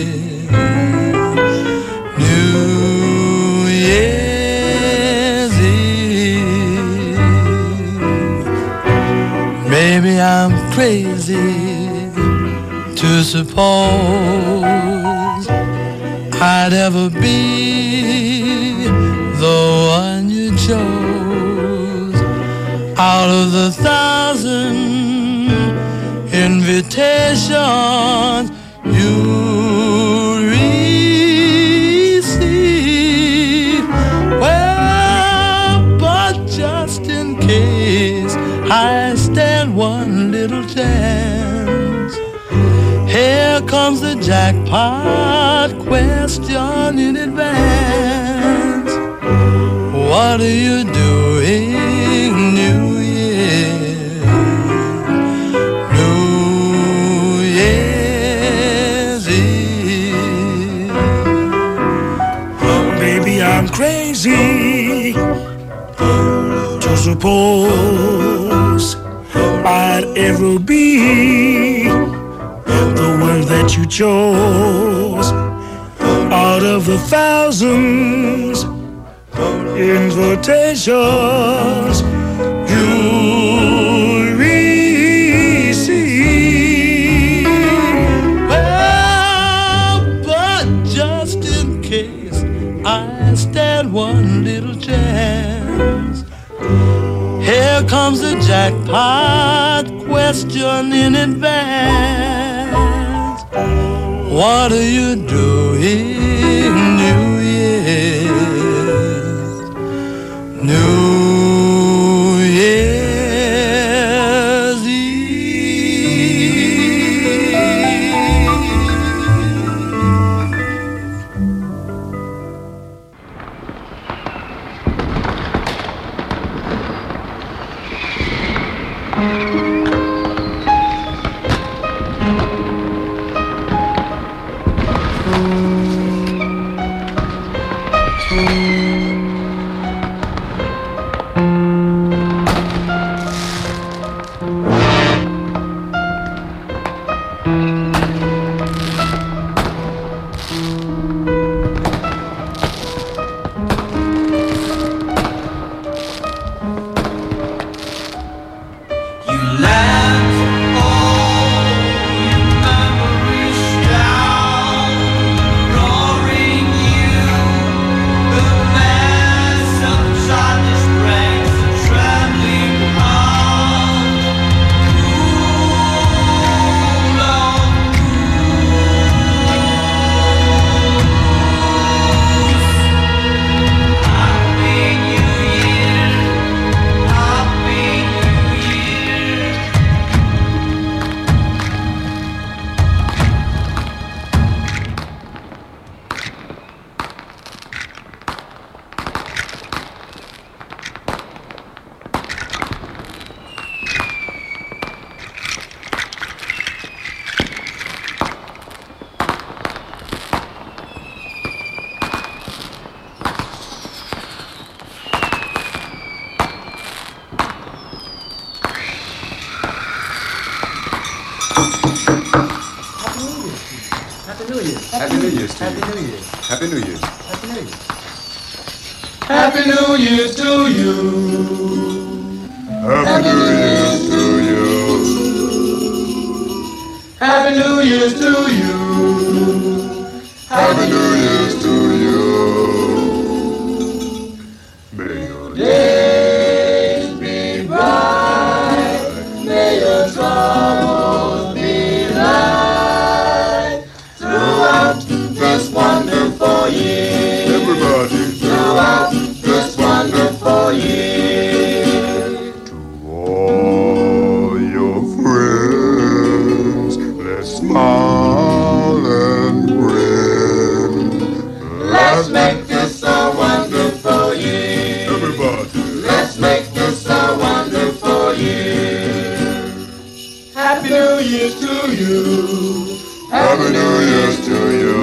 New Year's Eve. Maybe I'm crazy to suppose I'd ever be the one you chose out of the thousand invitations you receive. Well, but just in case I stand one little chance, here comes the jackpot question in advance. What are you doing New Year? New Year's Eve. Maybe I'm crazy to suppose I'd ever be the one that you chose out out of the thousands invitations you'll receive. Well, but just in case I stand one little chance, here comes the jackpot question in advance. What are you doing New Year's? New Year's Happy New Year's to you. Happy New Year's. Happy New Year's. Happy New Year's. Happy New Year's to you. Happy New Year's to you. Happy New Year's to you. Happy New Year's to you. May your days be bright. May your troubles be light. Throughout this wonderful year. Everybody. Throughout this wonderful year. To all your friends, let's smile and grin. Let's make this a wonderful year. Everybody. Let's make this a wonderful year. Happy New Year's to you. Happy New Year's to you.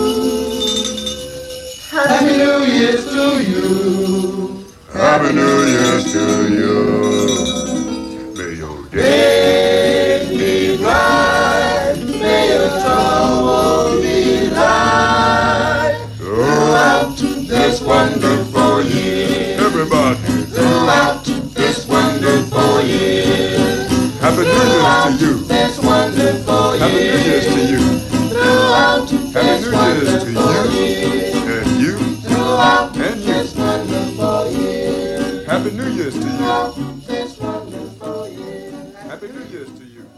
Happy New Year's to you. Happy New Year's to you. May your days be bright. May your troubles be light. Throughout this wonderful year. Everybody. Throughout this wonderful year. Happy New Year's to you. This wonderful year. Happy New Year's to you. Throughout Happy New Year's to you. And you. Throughout and you. This wonderful year. Happy New Year's to you. This wonderful year. Happy New Year's to you.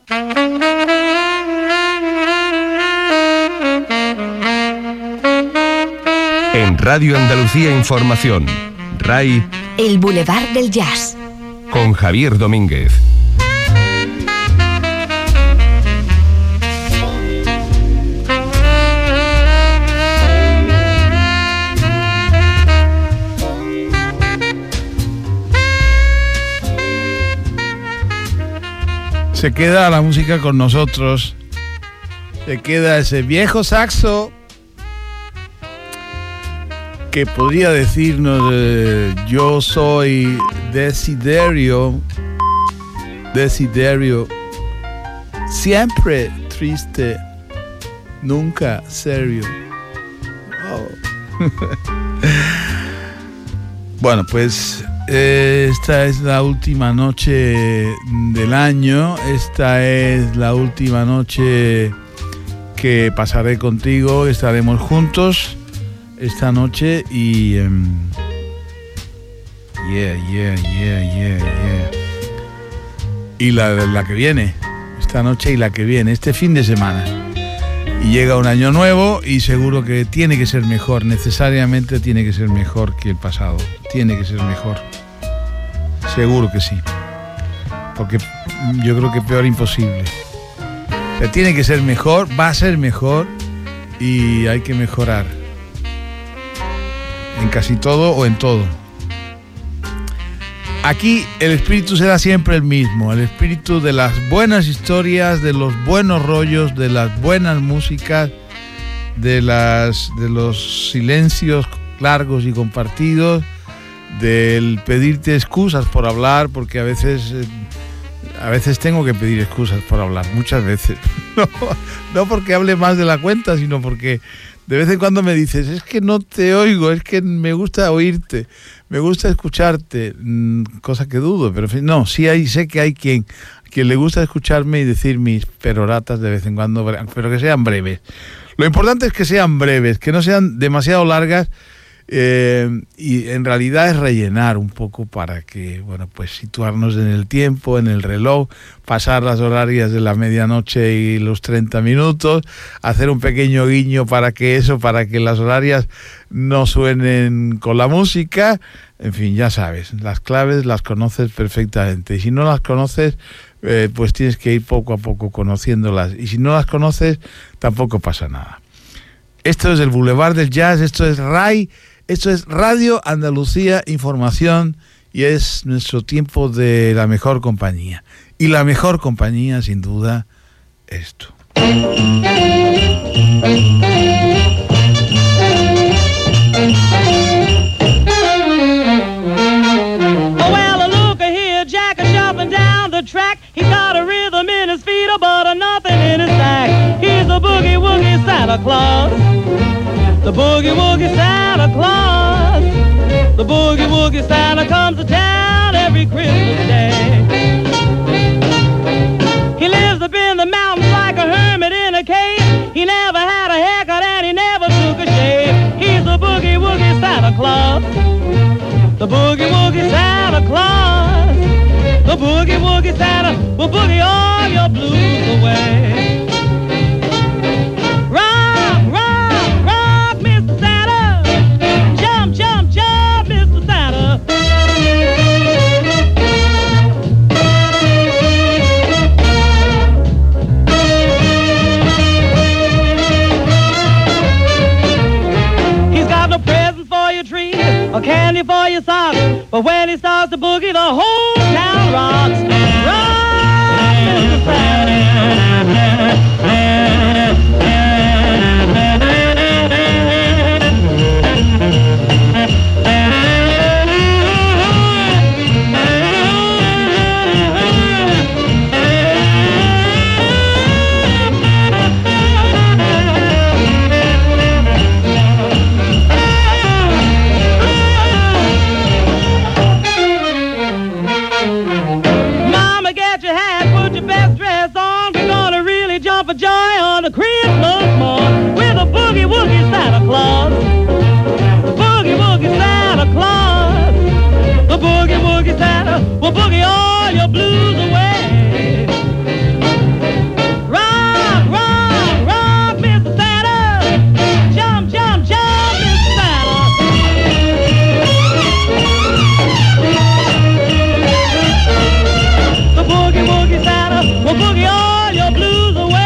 En Radio Andalucía Información, R A I, El Boulevard del Jazz, con Javier Domínguez. Se queda la música con nosotros, se queda ese viejo saxo que podría decirnos eh, yo soy Desiderio, Desiderio, siempre triste, nunca serio. Bueno, pues eh, esta es la última noche del año. Esta es la última noche que pasaré contigo. Estaremos juntos esta noche y... Um, yeah, yeah, yeah, yeah, yeah. Y la, la que viene. Esta noche y la que viene. Este fin de semana. Y llega un año nuevo y seguro que tiene que ser mejor, necesariamente tiene que ser mejor que el pasado, tiene que ser mejor, seguro que sí, porque yo creo que peor imposible. O sea, tiene que ser mejor, va a ser mejor y hay que mejorar en casi todo o en todo. Aquí el espíritu será siempre el mismo, el espíritu de las buenas historias, de los buenos rollos, de las buenas músicas, de, las, de los silencios largos y compartidos, del pedirte excusas por hablar, porque a veces, a veces tengo que pedir excusas por hablar, muchas veces. No, no porque hable más de la cuenta, sino porque de vez en cuando me dices, es que no te oigo, es que me gusta oírte, me gusta escucharte, cosa que dudo, pero en fin, no, sí hay, sé que hay quien, quien le gusta escucharme y decir mis peroratas de vez en cuando, pero que sean breves. Lo importante es que sean breves, que no sean demasiado largas, eh, y en realidad es rellenar un poco para que, bueno, pues situarnos en el tiempo, en el reloj, pasar las horarias de la medianoche y los treinta minutos, hacer un pequeño guiño para que eso, para que las horarias no suenen con la música, en fin, ya sabes, las claves las conoces perfectamente y si no las conoces, eh, pues tienes que ir poco a poco conociéndolas y si no las conoces, tampoco pasa nada. Esto es el Boulevard del Jazz, esto es R A I, esto es Radio Andalucía Información y es nuestro tiempo de la mejor compañía. Y la mejor compañía, sin duda, esto. Well, look here, Jack is jumping down the track. He's got a rhythm in his feet, but a nothing in his sack. He's a boogie-woogie Santa Claus. The boogie-woogie Santa Claus. The boogie-woogie Santa comes to town every Christmas day. He lives up in the mountains like a hermit in a cave. He never had a haircut and he never took a shave. He's the boogie-woogie Santa Claus. The boogie-woogie Santa Claus. The boogie-woogie Santa will boogie all your blues away. A candy for your socks, but when he starts to boogie, the whole town rocks. Rock, Mister Santa. For joy on a Christmas morn with a boogie-woogie Santa Claus. The boogie-woogie Santa Claus. The boogie-woogie Santa will boogie all your blues away. Rock, rock, rock, Mister Santa. Jump, jump, jump, Mister Santa. The boogie-woogie Santa will boogie all your blues away.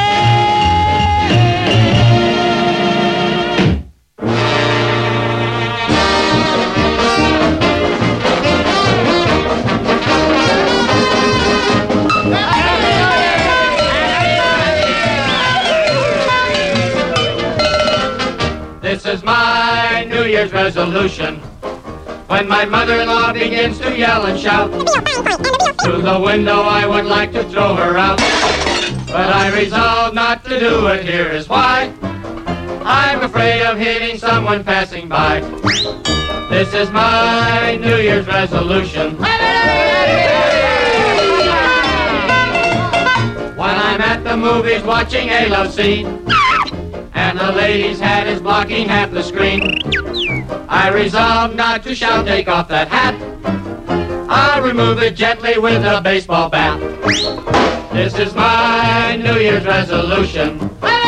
This is my New Year's resolution. When my mother-in-law begins to yell and shout, through the window I would like to throw her out. But I resolve not to do it, here is why. I'm afraid of hitting someone passing by. This is my New Year's resolution. When I'm at the movies watching a love scene, and the lady's hat is blocking half the screen, I resolve not to shout, take off that hat. I'll remove it gently with a baseball bat. This is my New Year's resolution.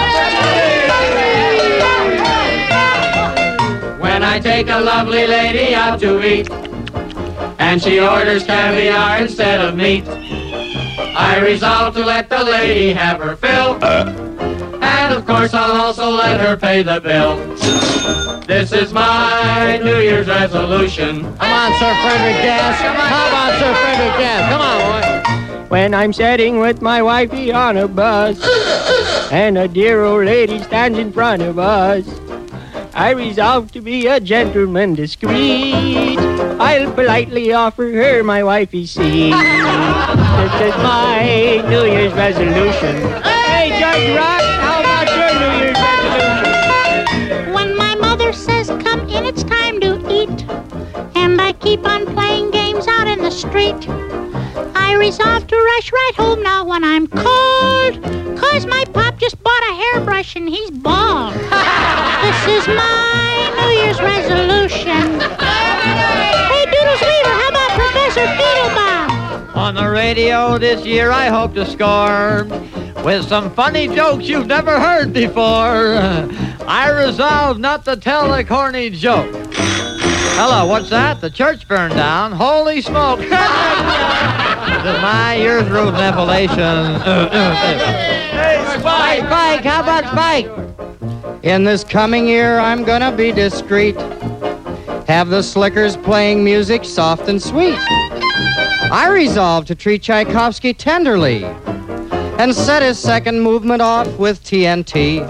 When I take a lovely lady out to eat, and she orders caviar instead of meat, I resolve to let the lady have her fill. And of course I'll also let her pay the bill. This is my New Year's resolution. Come on, Sir Frederick Gas. How about Sir Frederick Gas? Come on, boy. When I'm sitting with my wifey on a bus, and a dear old lady stands in front of us, I resolve to be a gentleman discreet. I'll politely offer her my wifey's seat. This is my New Year's resolution. Hey, Judge Rock, how about your New Year's resolution? When my mother says, come in, it's time to eat, and I keep on playing games out in the street, I resolve to rush right home now when I'm cold, 'cause my pop just bought a hairbrush and he's bald. This is my New Year's resolution. Hey, Doodles Weaver, how about Professor Fiddlebob? On the radio this year I hope to score with some funny jokes you've never heard before. I resolve not to tell a corny joke. Hello, what's that? The church burned down. Holy smoke. This is my year's rules and appellation. Hey, Spike! Spike, how about Spike? In this coming year, I'm gonna be discreet. Have the slickers playing music soft and sweet. I resolve to treat Tchaikovsky tenderly and set his second movement off with T N T.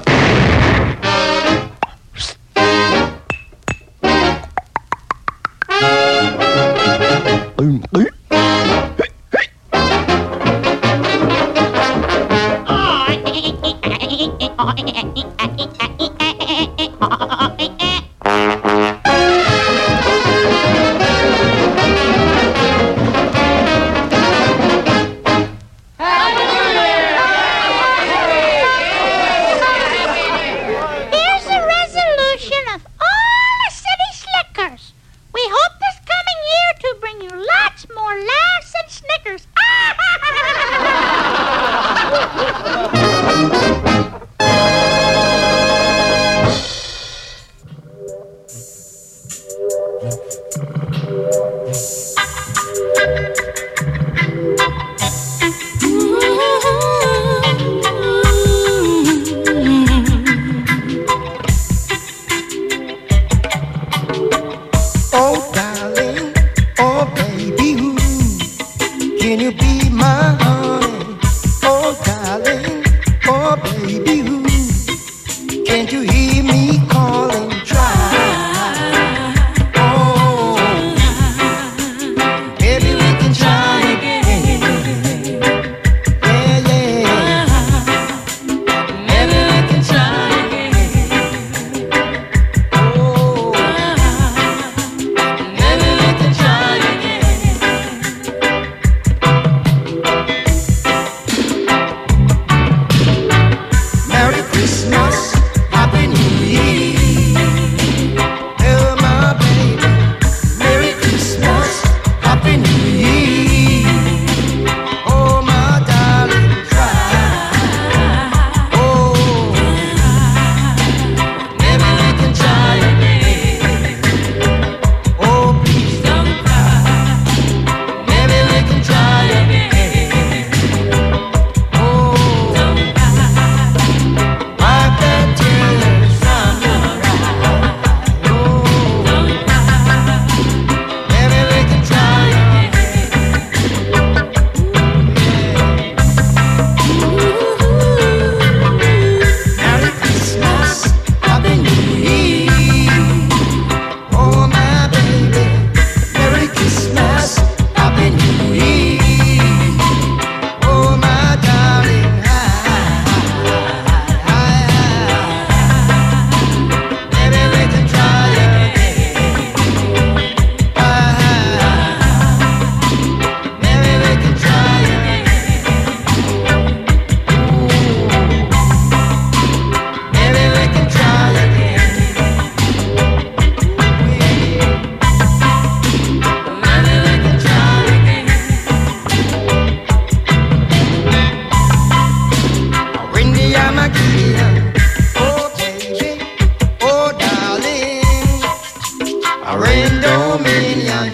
I reign dominion.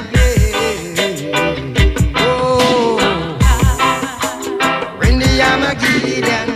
Oh, ring the Armageddon.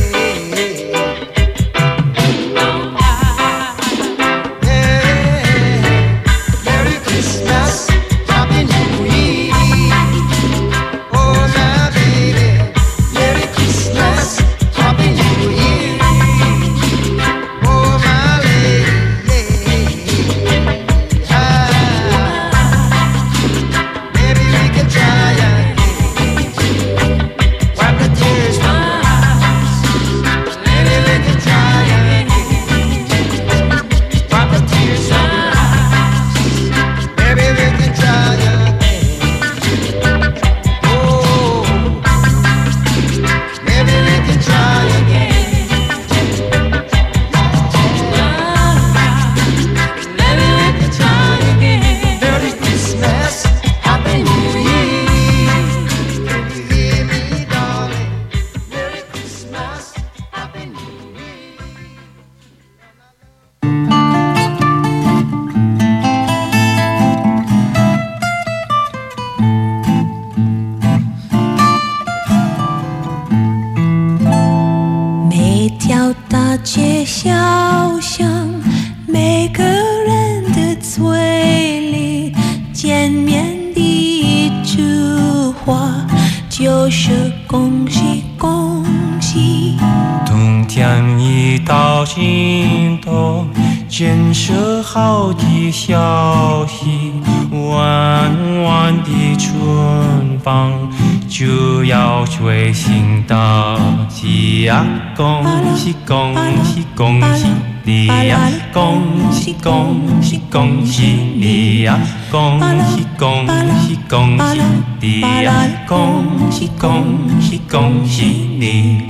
建设好的消息，弯弯的春风就要吹醒大地呀！恭喜恭喜恭喜你呀！恭喜恭喜恭喜你呀！恭喜恭喜恭喜你呀！恭喜恭喜恭喜你。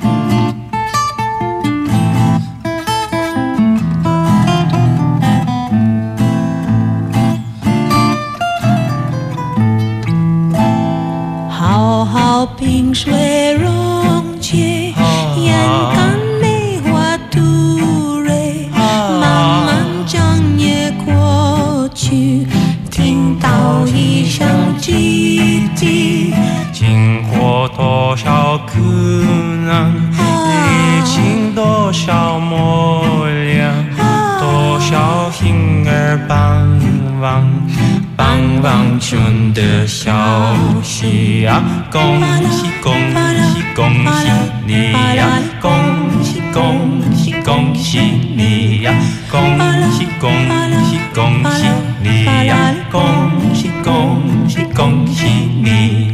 冰水溶解，眼看梅花吐蕊，慢慢将夜过去，听到一声滴滴， 经过多少苦难，历经多少磨练，多少婴儿盼望。盼望春的消息呀！恭喜恭喜恭喜你呀！恭喜恭喜恭喜你呀！恭喜恭喜恭喜你呀！恭喜恭喜恭喜你。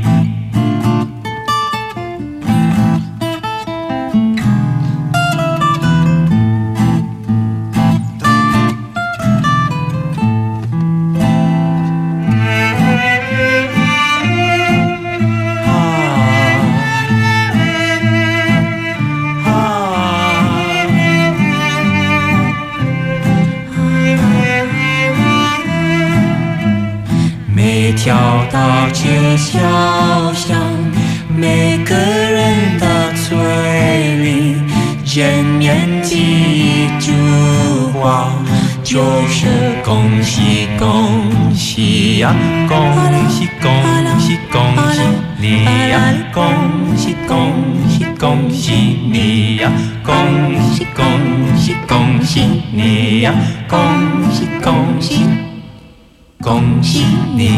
条大街小巷，每个人的嘴里见面第一句话就是恭喜恭喜呀！恭喜恭喜恭喜你呀！恭喜恭喜恭喜你呀！恭喜恭喜恭喜你呀！恭喜恭喜恭喜你。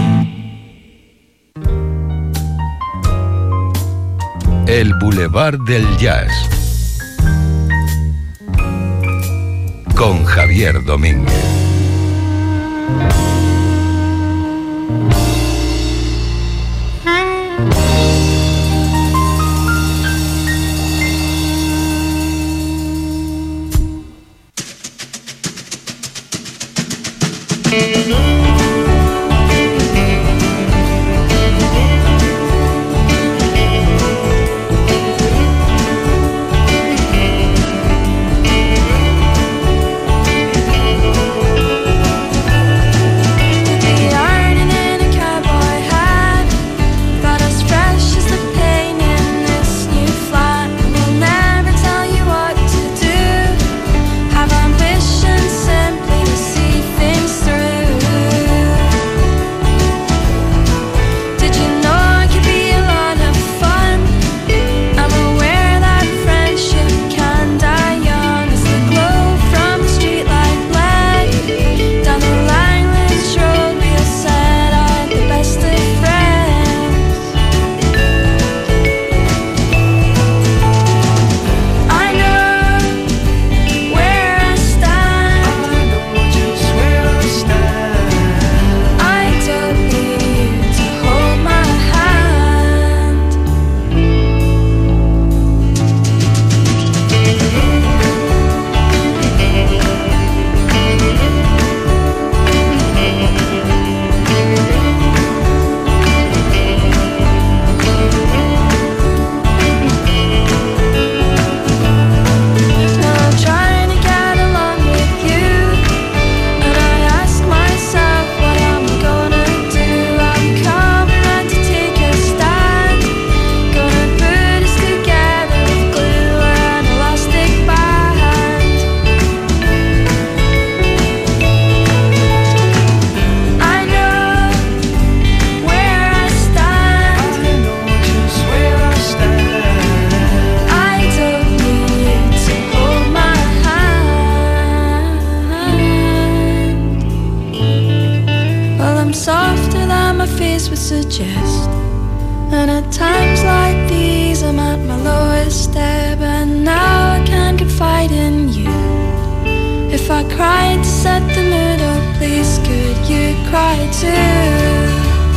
El Boulevard del Jazz con Javier Domínguez. Have ambition simply to see things through. softer than my face would suggest. And at times like these I'm at my lowest ebb, and now I can't confide in you. If I cried to set the mood, oh please could you cry too?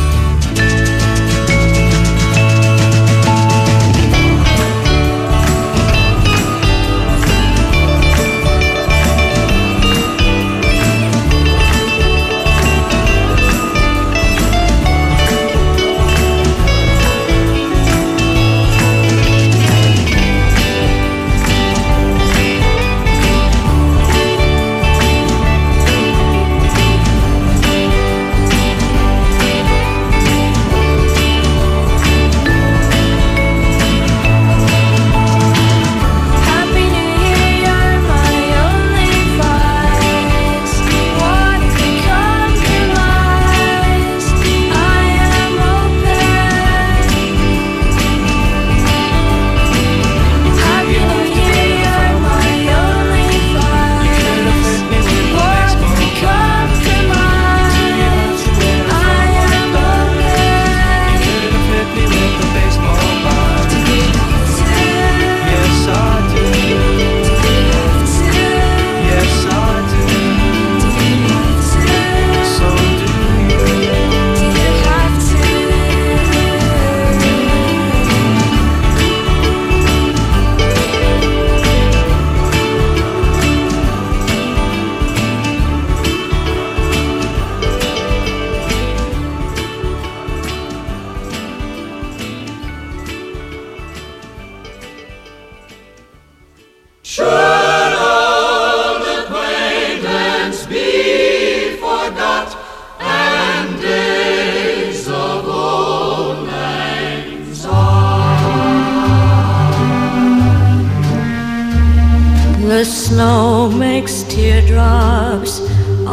The snow makes teardrops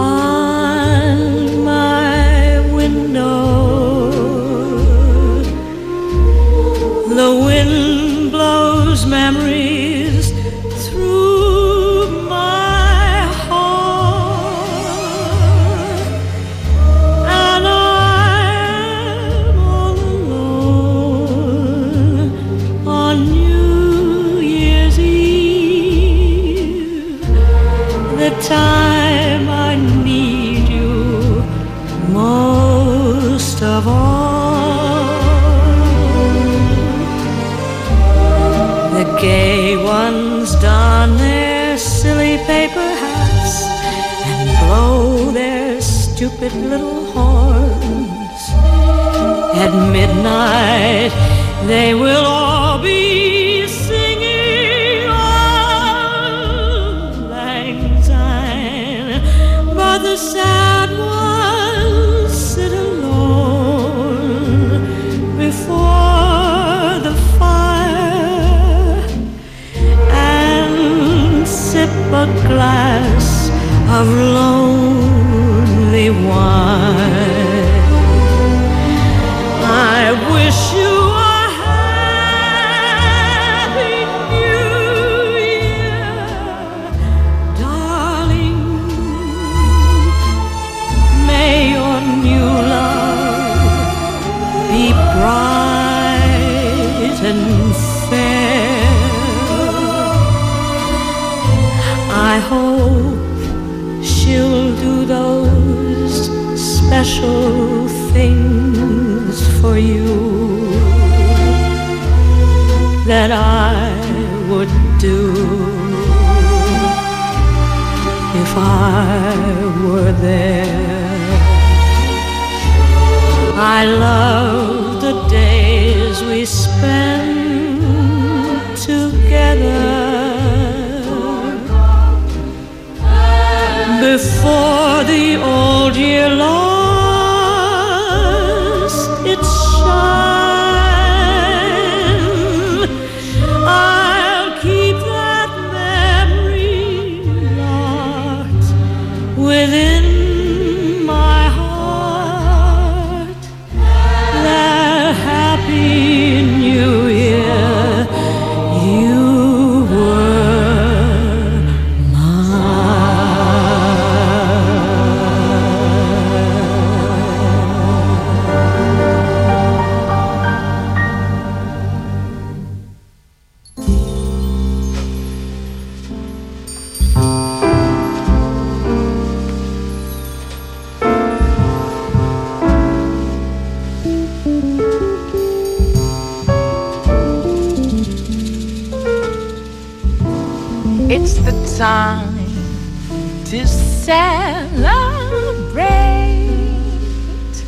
on my window. The wind blows memories through my heart, and I'm all alone on New Year's Eve, the time I need you most of all. The gay ones don their silly paper hats and blow their stupid little horns. At midnight they will all be singing Auld Lang Syne, but the sad ones sit alone before the fire and sip a glass of lonely wine. I wish you a happy new year, darling. May your new love be bright and fair. I hope she'll do those special things for you that I would do if I were there. I love the days we spend together before the old year lost its shine. I'll keep that memory locked within my heart. That happy new year you were mine. It's the time to celebrate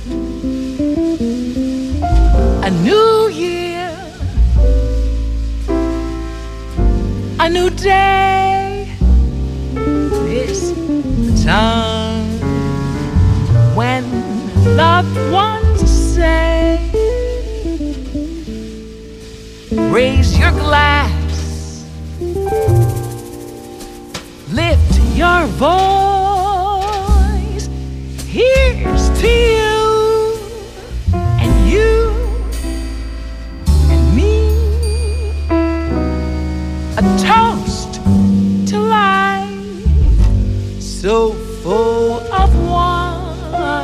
a new year, a new day. It's the time when loved ones say, raise your glass, lift your voice. Here's to you and you and me. A toast to life so full of wonder.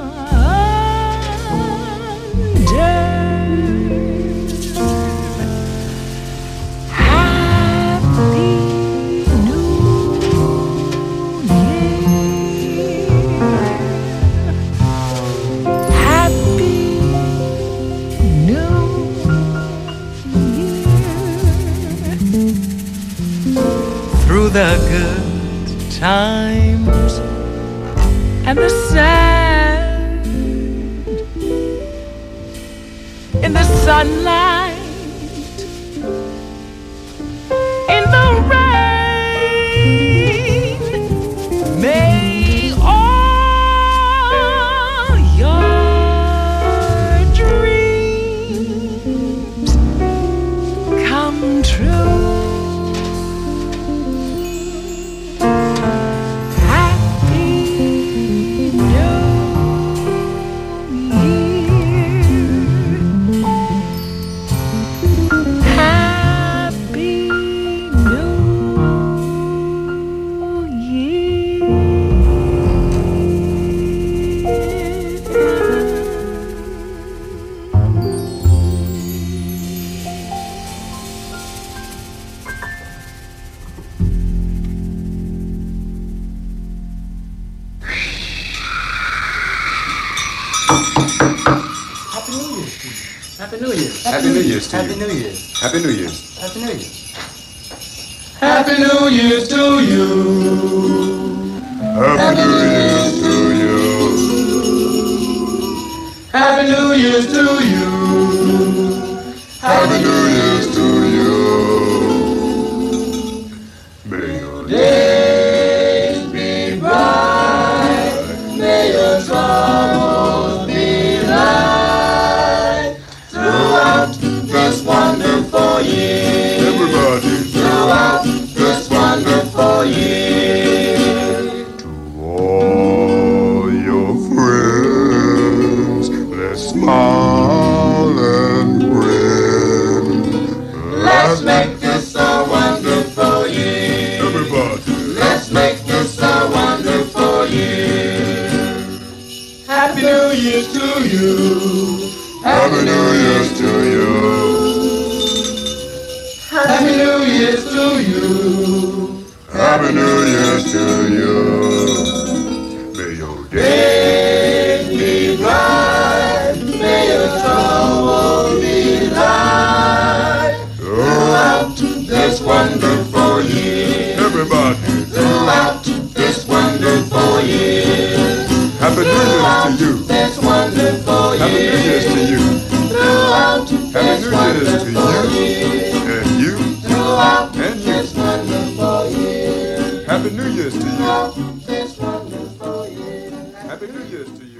Happy New Year. Happy New Year. Through the good times and the sad, in the sunlight, in the rain, may all your dreams come true. Happy New Year. Happy New Year's to Happy you. New Year. Happy New Year's. Happy New Year. Happy New Year's to you. Happy New Year's to you. Happy New Year's to you. Happy New Year's to you. May your Days be bright. May your troubles be light. Throughout this wonderful year. Everybody. Throughout this wonderful year. To all your friends, let's smile and grin. Let's make this a wonderful year. Everybody. Let's make this a wonderful year. Happy New Year to you. Happy New Year's to you. Happy New Year's to you. Happy New Year's to you. May your Days be bright. May your troubles be light. Throughout this wonderful year. Everybody. Throughout this wonderful year. Happy New Year's to you. This wonderful year. Happy New Year's to you. Throughout Happy this New Year's to wonderful you. year. And you. Throughout And you. this wonderful year. Happy New Year's to you. Throughout this wonderful year. Happy New Year's to you.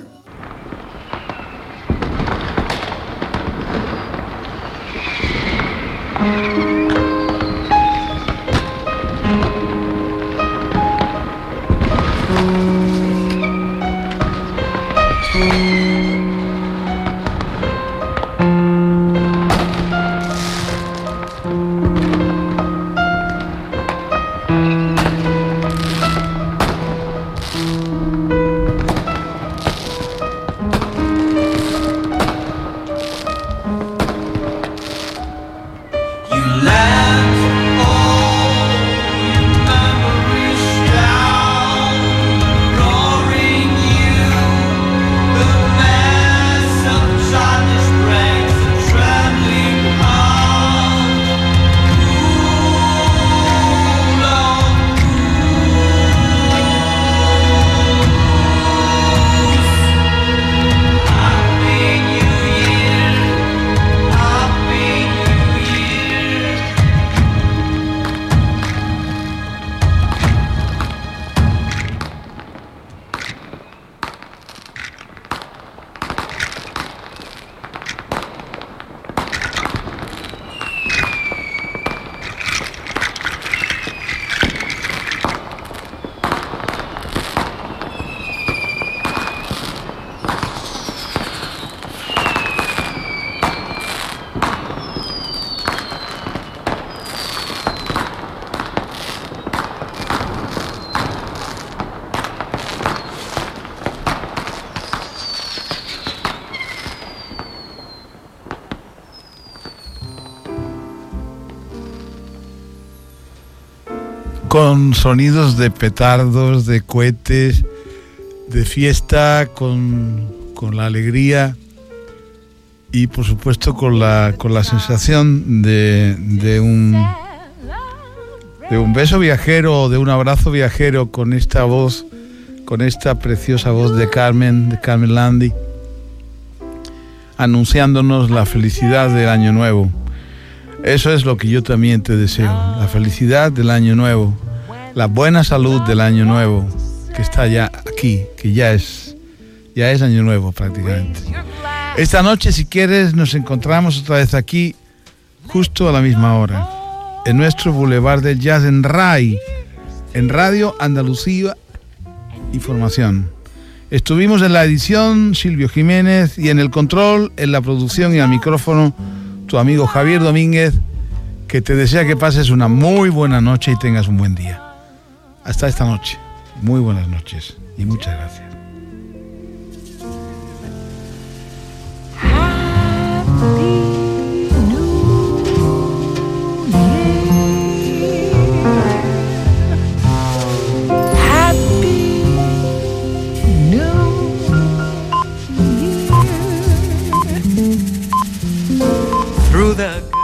con sonidos de petardos, de cohetes, de fiesta, con, con la alegría y por supuesto con la, con la sensación de, de un de un beso viajero, de un abrazo viajero con esta voz, con esta preciosa voz de Carmen, de Carmen Landi, anunciándonos la felicidad del año nuevo. Eso es lo que yo también te deseo, la felicidad del año nuevo, la buena salud del año nuevo, que está ya aquí, que ya es, ya es año nuevo prácticamente. Esta noche, si quieres, nos encontramos otra vez aquí, justo a la misma hora, en nuestro Boulevard del Jazz en RAI, en Radio Andalucía Información. Estuvimos en la edición Silvio Jiménez y en el control, en la producción y al micrófono, tu amigo Javier Domínguez, que te desea que pases una muy buena noche y tengas un buen día. Hasta esta noche. Muy buenas noches y muchas gracias. Through the